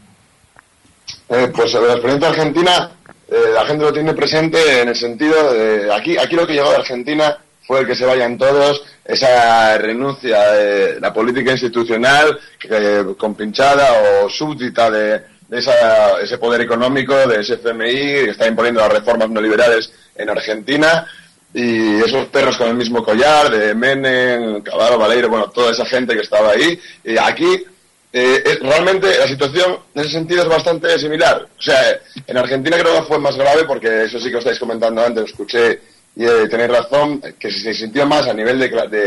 Pues sobre la experiencia argentina, la gente lo tiene presente en el sentido de aquí lo que llegó de Argentina fue el que se vayan todos, esa renuncia de la política institucional compinchada o súbdita de ese poder económico, de ese FMI que está imponiendo las reformas neoliberales en Argentina, y esos perros con el mismo collar de Menem, Caballo, Baleiro, bueno, toda esa gente que estaba ahí. Y aquí realmente la situación en ese sentido es bastante similar. O sea, en Argentina creo que fue más grave porque eso sí que os estáis comentando antes, lo escuché y tenéis razón, que se sintió más a nivel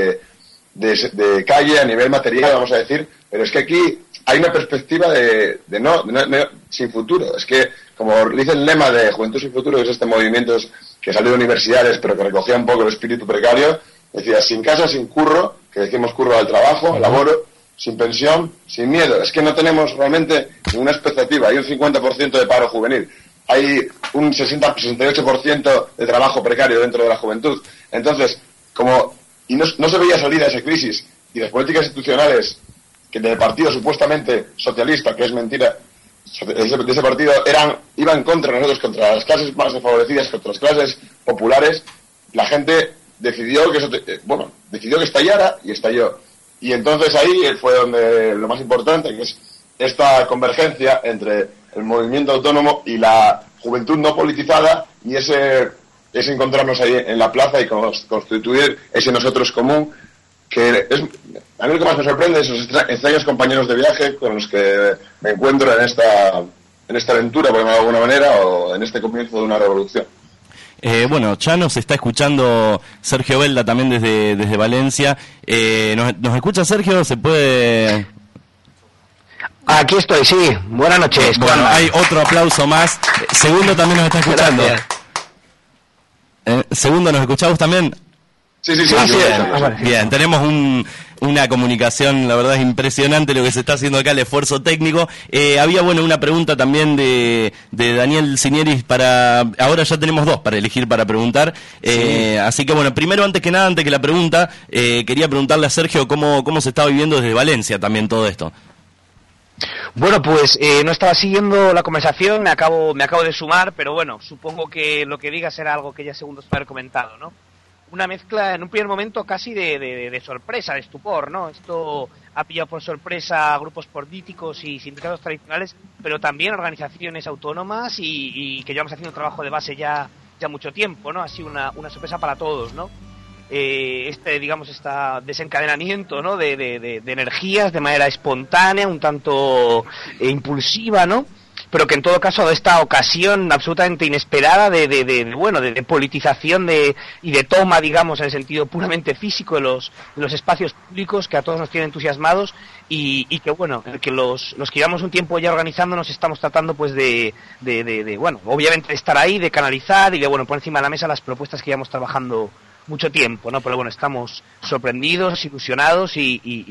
de calle, a nivel material, vamos a decir, pero es que aquí hay una perspectiva de no sin futuro. Es que, como dice el lema de Juventud sin Futuro, que es este movimiento que salió de universidades, pero que recogía un poco el espíritu precario, decía, sin casa, sin curro, que decimos curro al trabajo, al laboro, sin pensión, sin miedo. Es que no tenemos realmente ninguna expectativa. Hay un 50% de paro juvenil. Hay un 68% de trabajo precario dentro de la juventud. Entonces, y no se veía salida a esa crisis, y las políticas institucionales que del partido supuestamente socialista, que es mentira, de ese partido, iban contra nosotros, contra las clases más desfavorecidas, contra las clases populares. La gente decidió decidió que estallara, y estalló. Y entonces ahí fue donde lo más importante, que es esta convergencia entre el movimiento autónomo y la juventud no politizada, y ese encontrarnos ahí en la plaza y constituir ese nosotros común, que es a mí lo que más me sorprende, esos extraños compañeros de viaje con los que me encuentro en esta aventura, por llamarlo de alguna manera, o en este comienzo de una revolución. Bueno, ya nos está escuchando Sergio Belda también desde Valencia. ¿Nos escucha, Sergio? ¿Se puede...? Aquí estoy, sí. Buenas noches. Bueno, hay otro aplauso más. Segundo también nos está escuchando. Segundo, ¿nos escuchamos también? Sí. Bien, tenemos una comunicación, la verdad es impresionante lo que se está haciendo acá, el esfuerzo técnico. Había, una pregunta también de Daniel Sinieris ahora ya tenemos dos para elegir para preguntar. Sí. Así que primero, antes que la pregunta, quería preguntarle a Sergio cómo se está viviendo desde Valencia también todo esto. Bueno, pues no estaba siguiendo la conversación, me acabo de sumar, pero supongo que lo que digas era algo que ya segundos haber comentado, ¿no? Una mezcla en un primer momento casi de sorpresa, de estupor, ¿no? Esto ha pillado por sorpresa a grupos políticos y sindicatos tradicionales, pero también organizaciones autónomas y que llevamos haciendo trabajo de base ya mucho tiempo, ¿no? Ha sido una sorpresa para todos, ¿no? Este desencadenamiento, ¿no? de energías de manera espontánea, un tanto impulsiva, ¿no? Pero que en todo caso esta ocasión absolutamente inesperada de politización y de toma, digamos, en el sentido puramente físico de los espacios públicos, que a todos nos tienen entusiasmados y que los que llevamos un tiempo ya organizándonos estamos tratando pues obviamente de estar ahí, de canalizar y de poner encima de la mesa las propuestas que llevamos trabajando mucho tiempo, ¿no? Pero estamos sorprendidos, ilusionados y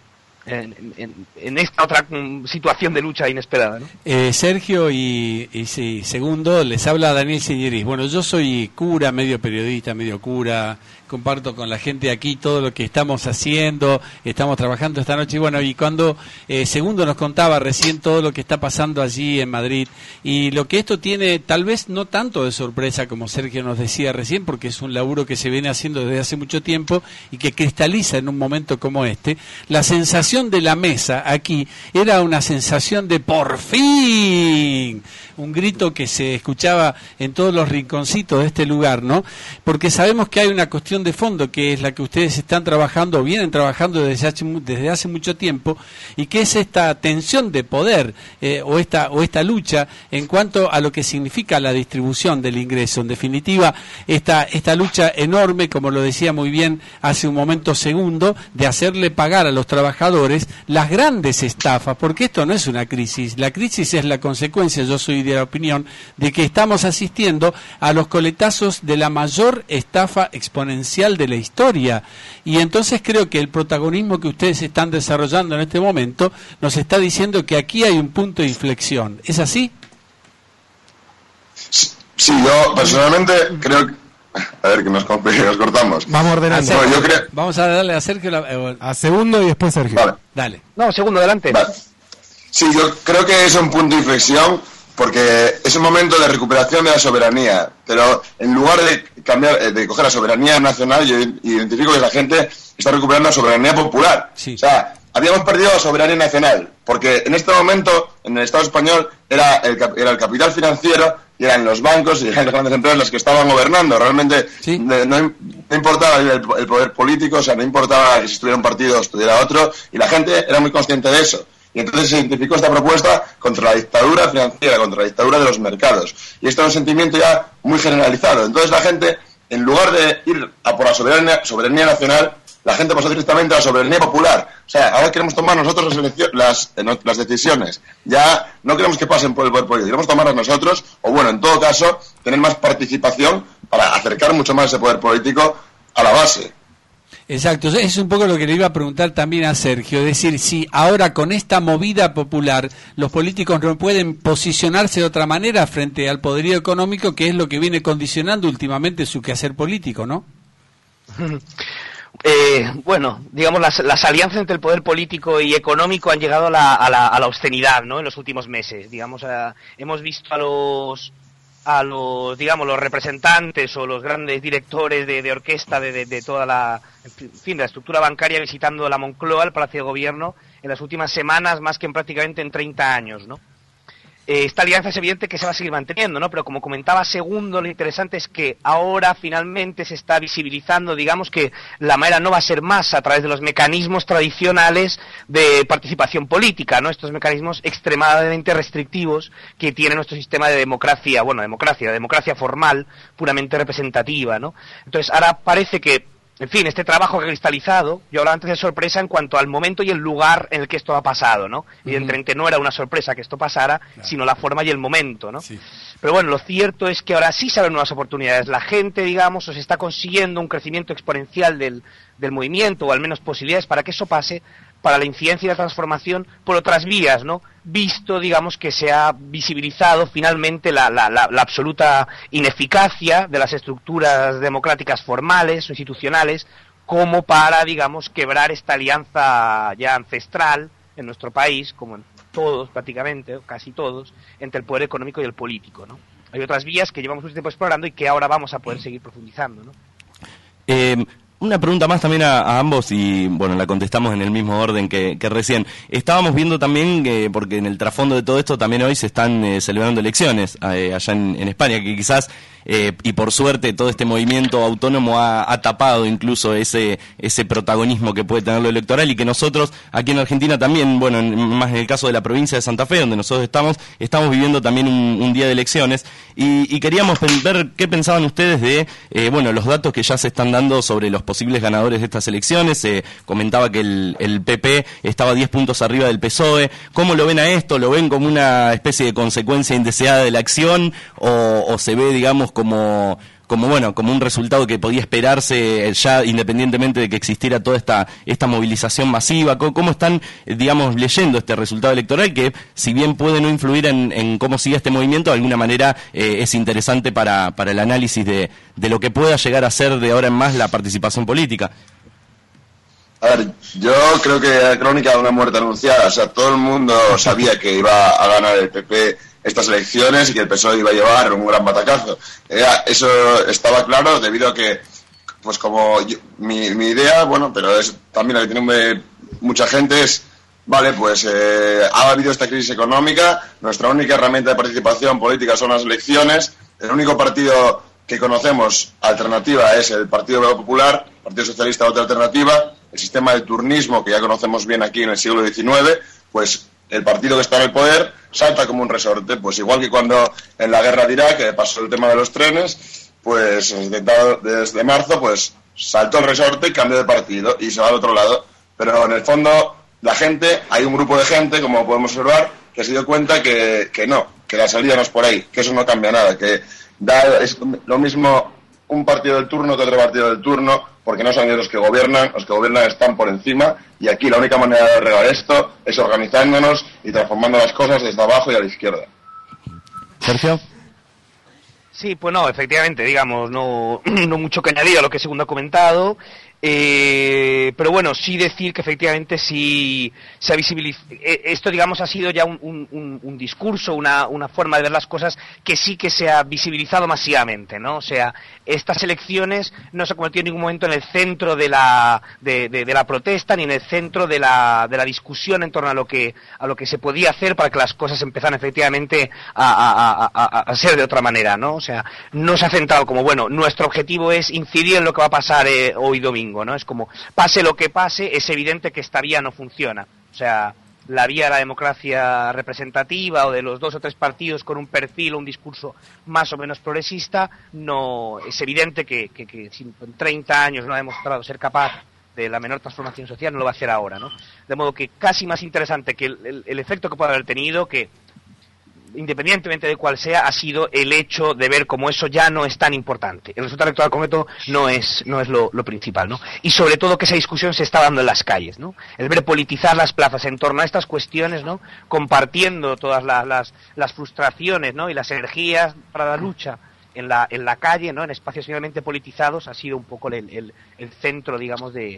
en esta otra situación de lucha inesperada, ¿no? Sergio y segundo, les habla Daniel Sinieris. Yo soy cura, medio periodista, medio cura, comparto con la gente aquí todo lo que estamos haciendo, estamos trabajando esta noche y cuando segundo nos contaba recién todo lo que está pasando allí en Madrid y lo que esto tiene tal vez no tanto de sorpresa como Sergio nos decía recién, porque es un laburo que se viene haciendo desde hace mucho tiempo y que cristaliza en un momento como este. La sensación de la mesa aquí era una sensación de por fin, un grito que se escuchaba en todos los rinconcitos de este lugar, ¿no? Porque sabemos que hay una cuestión de fondo que es la que ustedes están trabajando o vienen trabajando desde hace mucho tiempo y que es esta tensión de poder o esta lucha en cuanto a lo que significa la distribución del ingreso. En definitiva, esta lucha enorme, como lo decía muy bien hace un momento segundo, de hacerle pagar a los trabajadores las grandes estafas, porque esto no es una crisis, la crisis es la consecuencia, yo soy de la opinión, de que estamos asistiendo a los coletazos de la mayor estafa exponencial de la historia, y entonces creo que el protagonismo que ustedes están desarrollando en este momento nos está diciendo que aquí hay un punto de inflexión. ¿Es así? Sí, yo personalmente creo que... A ver, que nos cortamos. Vamos ordenando. Vamos a darle a Sergio a segundo y después Sergio. Vale. Dale. No, segundo, adelante. Vale. Sí, yo creo que es un punto de inflexión porque es un momento de recuperación de la soberanía. Pero en lugar de coger la soberanía nacional, yo identifico que la gente está recuperando la soberanía popular. Sí. O sea, habíamos perdido la soberanía nacional, porque en este momento, en el Estado español, era el capital financiero, y eran los bancos y eran las grandes empresas las que estaban gobernando. Realmente ¿sí? no importaba el poder político, o sea, no importaba que si estuviera un partido o estuviera otro, y la gente era muy consciente de eso. Y entonces se identificó esta propuesta contra la dictadura financiera, contra la dictadura de los mercados. Y esto es un sentimiento ya muy generalizado. Entonces la gente, en lugar de ir a por la soberanía nacional, la gente pasó directamente a la soberanía popular. O sea, ahora queremos tomar nosotros las decisiones. Ya no queremos que pasen por el poder político, queremos tomarlas nosotros, o bueno, en todo caso, tener más participación para acercar mucho más ese poder político a la base. Exacto, es un poco lo que le iba a preguntar también a Sergio, es decir, si ahora con esta movida popular los políticos no pueden posicionarse de otra manera frente al poderío económico, que es lo que viene condicionando últimamente su quehacer político, ¿no? Bueno, digamos, las alianzas entre el poder político y económico han llegado a la obscenidad, ¿no? En los últimos meses, digamos, hemos visto a los digamos, los representantes o los grandes directores de orquesta de toda la, en fin, de la estructura bancaria visitando la Moncloa, el Palacio de Gobierno, en las últimas semanas, más que prácticamente en 30 años, ¿no? Esta alianza es evidente que se va a seguir manteniendo, ¿no? Pero como comentaba Segundo, lo interesante es que ahora finalmente se está visibilizando, digamos, que la manera no va a ser más a través de los mecanismos tradicionales de participación política, ¿no? Estos mecanismos extremadamente restrictivos que tiene nuestro sistema de democracia, democracia formal, puramente representativa, ¿no? Entonces ahora parece que, en fin, este trabajo cristalizado, yo hablaba antes de sorpresa en cuanto al momento y el lugar en el que esto ha pasado, ¿no? Evidentemente no era una sorpresa que esto pasara, sino la forma y el momento, ¿no? Sí. Pero bueno, lo cierto es que ahora sí se abren nuevas oportunidades. La gente, digamos, se está consiguiendo un crecimiento exponencial del movimiento, o al menos posibilidades para que eso pase, para la incidencia y la transformación por otras vías, ¿no? Visto, digamos, que se ha visibilizado finalmente la absoluta ineficacia de las estructuras democráticas formales o institucionales como para, digamos, quebrar esta alianza ya ancestral en nuestro país, como en todos prácticamente, casi todos, entre el poder económico y el político, ¿no? Hay otras vías que llevamos mucho tiempo explorando y que ahora vamos a poder seguir profundizando, ¿no? Una pregunta más también a ambos y, bueno, la contestamos en el mismo orden que recién. Estábamos viendo también, porque en el trasfondo de todo esto también hoy se están celebrando elecciones allá en España, que quizás, y por suerte, todo este movimiento autónomo ha tapado incluso ese protagonismo que puede tener lo electoral, y que nosotros aquí en Argentina también, bueno, más en el caso de la provincia de Santa Fe, donde nosotros estamos viviendo también un día de elecciones, y queríamos ver qué pensaban ustedes de, bueno, los datos que ya se están dando sobre los posibles ganadores de estas elecciones. Comentaba que el PP estaba 10 puntos arriba del PSOE. ¿Cómo lo ven a esto? ¿Lo ven como una especie de consecuencia indeseada de la acción? ¿O se ve, digamos, como un resultado que podía esperarse ya independientemente de que existiera toda esta movilización masiva? ¿Cómo están, digamos, leyendo este resultado electoral que, si bien puede no influir en cómo sigue este movimiento, de alguna manera es interesante para el análisis de lo que pueda llegar a ser de ahora en más la participación política? A ver, yo creo que la crónica de una muerte anunciada, o sea, todo el mundo sabía que iba a ganar el PP estas elecciones y que el PSOE iba a llevar un gran batacazo. Eso estaba claro debido a que, pues como mi idea, bueno, pero es también la que tiene mucha gente, es, vale, pues ha habido esta crisis económica, nuestra única herramienta de participación política son las elecciones, el único partido que conocemos alternativa es el Partido Popular, Partido Socialista otra alternativa, el sistema de turnismo que ya conocemos bien aquí en el siglo XIX, pues el partido que está en el poder salta como un resorte, pues igual que cuando en la guerra de Irak pasó el tema de los trenes, pues desde marzo pues saltó el resorte y cambió de partido y se va al otro lado, pero en el fondo la gente, hay un grupo de gente, como podemos observar, que se dio cuenta que no, que la salida no es por ahí, que eso no cambia nada, que es lo mismo un partido del turno que otro partido del turno, porque no son ellos los que gobiernan están por encima, y aquí la única manera de arreglar esto es organizándonos y transformando las cosas desde abajo y a la izquierda. Sergio. Sí, pues no, efectivamente, digamos, no mucho que añadir a lo que Segundo ha comentado. Pero bueno, sí decir que efectivamente sí se ha visibilizado. Esto, digamos, ha sido ya un discurso, una forma de ver las cosas que sí que se ha visibilizado masivamente, ¿no? O sea, estas elecciones no se han convertido en ningún momento en el centro de la protesta ni en el centro de la discusión en torno a lo que se podía hacer para que las cosas empezaran efectivamente a ser de otra manera, ¿no? O sea, no se ha centrado como, bueno, nuestro objetivo es incidir en lo que va a pasar hoy domingo, ¿no? Es como, pase lo que pase, es evidente que esta vía no funciona. O sea, la vía de la democracia representativa o de los 2 o 3 partidos con un perfil o un discurso más o menos progresista, no es evidente que si en 30 años no ha demostrado ser capaz de la menor transformación social, no lo va a hacer ahora, ¿no? De modo que casi más interesante que el efecto que puede haber tenido, que independientemente de cuál sea, ha sido el hecho de ver cómo eso ya no es tan importante. El resultado electoral concreto no es lo principal, ¿no? Y sobre todo que esa discusión se está dando en las calles, ¿no? El ver politizar las plazas en torno a estas cuestiones, ¿no? Compartiendo todas las frustraciones, ¿no? Y las energías para la lucha en la calle, ¿no? En espacios finalmente politizados, ha sido un poco el centro, digamos, del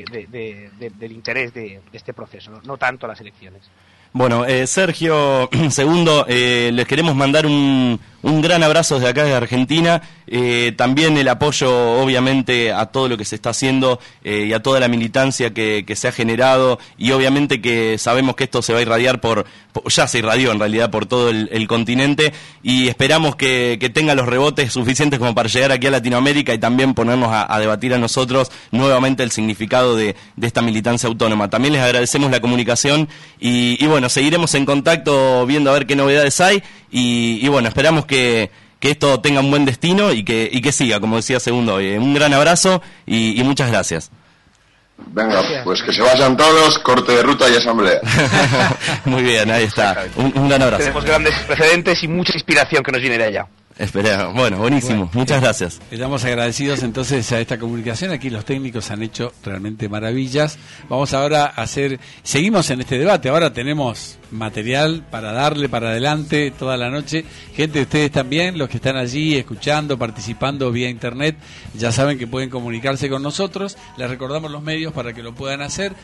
interés de este proceso, ¿no? No tanto las elecciones. Bueno, Sergio, segundo, les queremos mandar un gran abrazo desde acá de Argentina, también el apoyo obviamente a todo lo que se está haciendo y a toda la militancia que se ha generado, y obviamente que sabemos que esto se va a irradiar ya se irradió en realidad por todo el continente, y esperamos que tenga los rebotes suficientes como para llegar aquí a Latinoamérica y también ponernos a debatir a nosotros nuevamente el significado de esta militancia autónoma. También les agradecemos la comunicación y bueno, seguiremos en contacto viendo a ver qué novedades hay y bueno, esperamos que esto tenga un buen destino y que siga, como decía Segundo. Un gran abrazo y muchas gracias. Venga, pues que se vayan todos, corte de ruta y asamblea. Muy bien, ahí está. Un gran abrazo. Tenemos grandes precedentes y mucha inspiración que nos viene de allá. Esperemos. Bueno, buenísimo. Muchas gracias. Estamos agradecidos entonces a esta comunicación. Aquí los técnicos han hecho realmente maravillas. Vamos ahora a seguimos en este debate. Ahora tenemos material para darle para adelante toda la noche. Gente, ustedes también, los que están allí escuchando, participando vía internet, ya saben que pueden comunicarse con nosotros. Les recordamos los medios para que lo puedan hacer: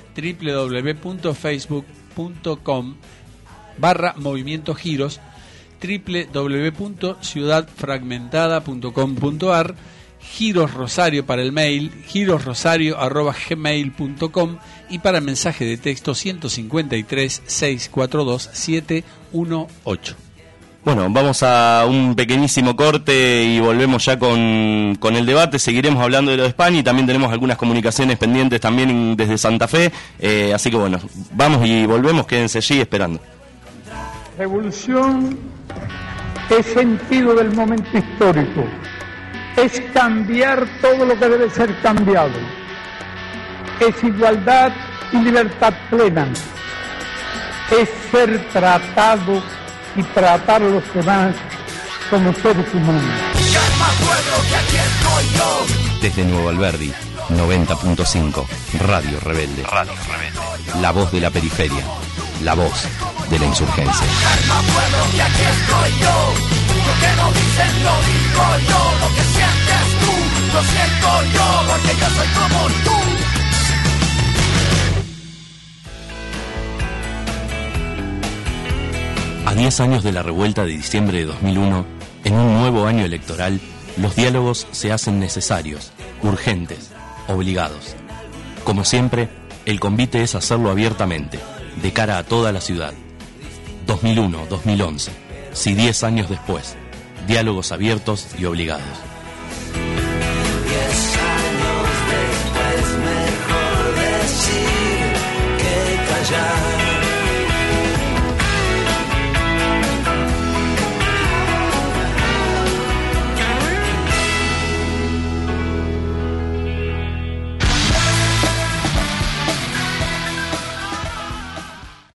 www.facebook.com/Movimiento Giros, www.ciudadfragmentada.com.ar, Giros Rosario para el mail, girosrosario@gmail.com, y para el mensaje de texto 153 642 718. Bueno, vamos a un pequeñísimo corte y volvemos ya con el debate. Seguiremos hablando de lo de España y también tenemos algunas comunicaciones pendientes también desde Santa Fe. Así que bueno, vamos y volvemos, quédense allí esperando. Revolución es sentido del momento histórico, es cambiar todo lo que debe ser cambiado, es igualdad y libertad plena, es ser tratado y tratar a los demás como seres humanos. Desde Nuevo Alberdi, 90.5, Radio Rebelde. Radio Rebelde. La voz de la periferia, la voz de la insurgencia. Y aquí estoy yo, lo que no dicen lo digo yo, lo que sientes tú, lo siento yo, porque yo soy como tú. A 10 años de la revuelta de diciembre de 2001, en un nuevo año electoral, los diálogos se hacen necesarios, urgentes, obligados. Como siempre, el convite es hacerlo abiertamente, de cara a toda la ciudad. 2001-2011, si 10 años después, diálogos abiertos y obligados. 10 años después, mejor decir que callar.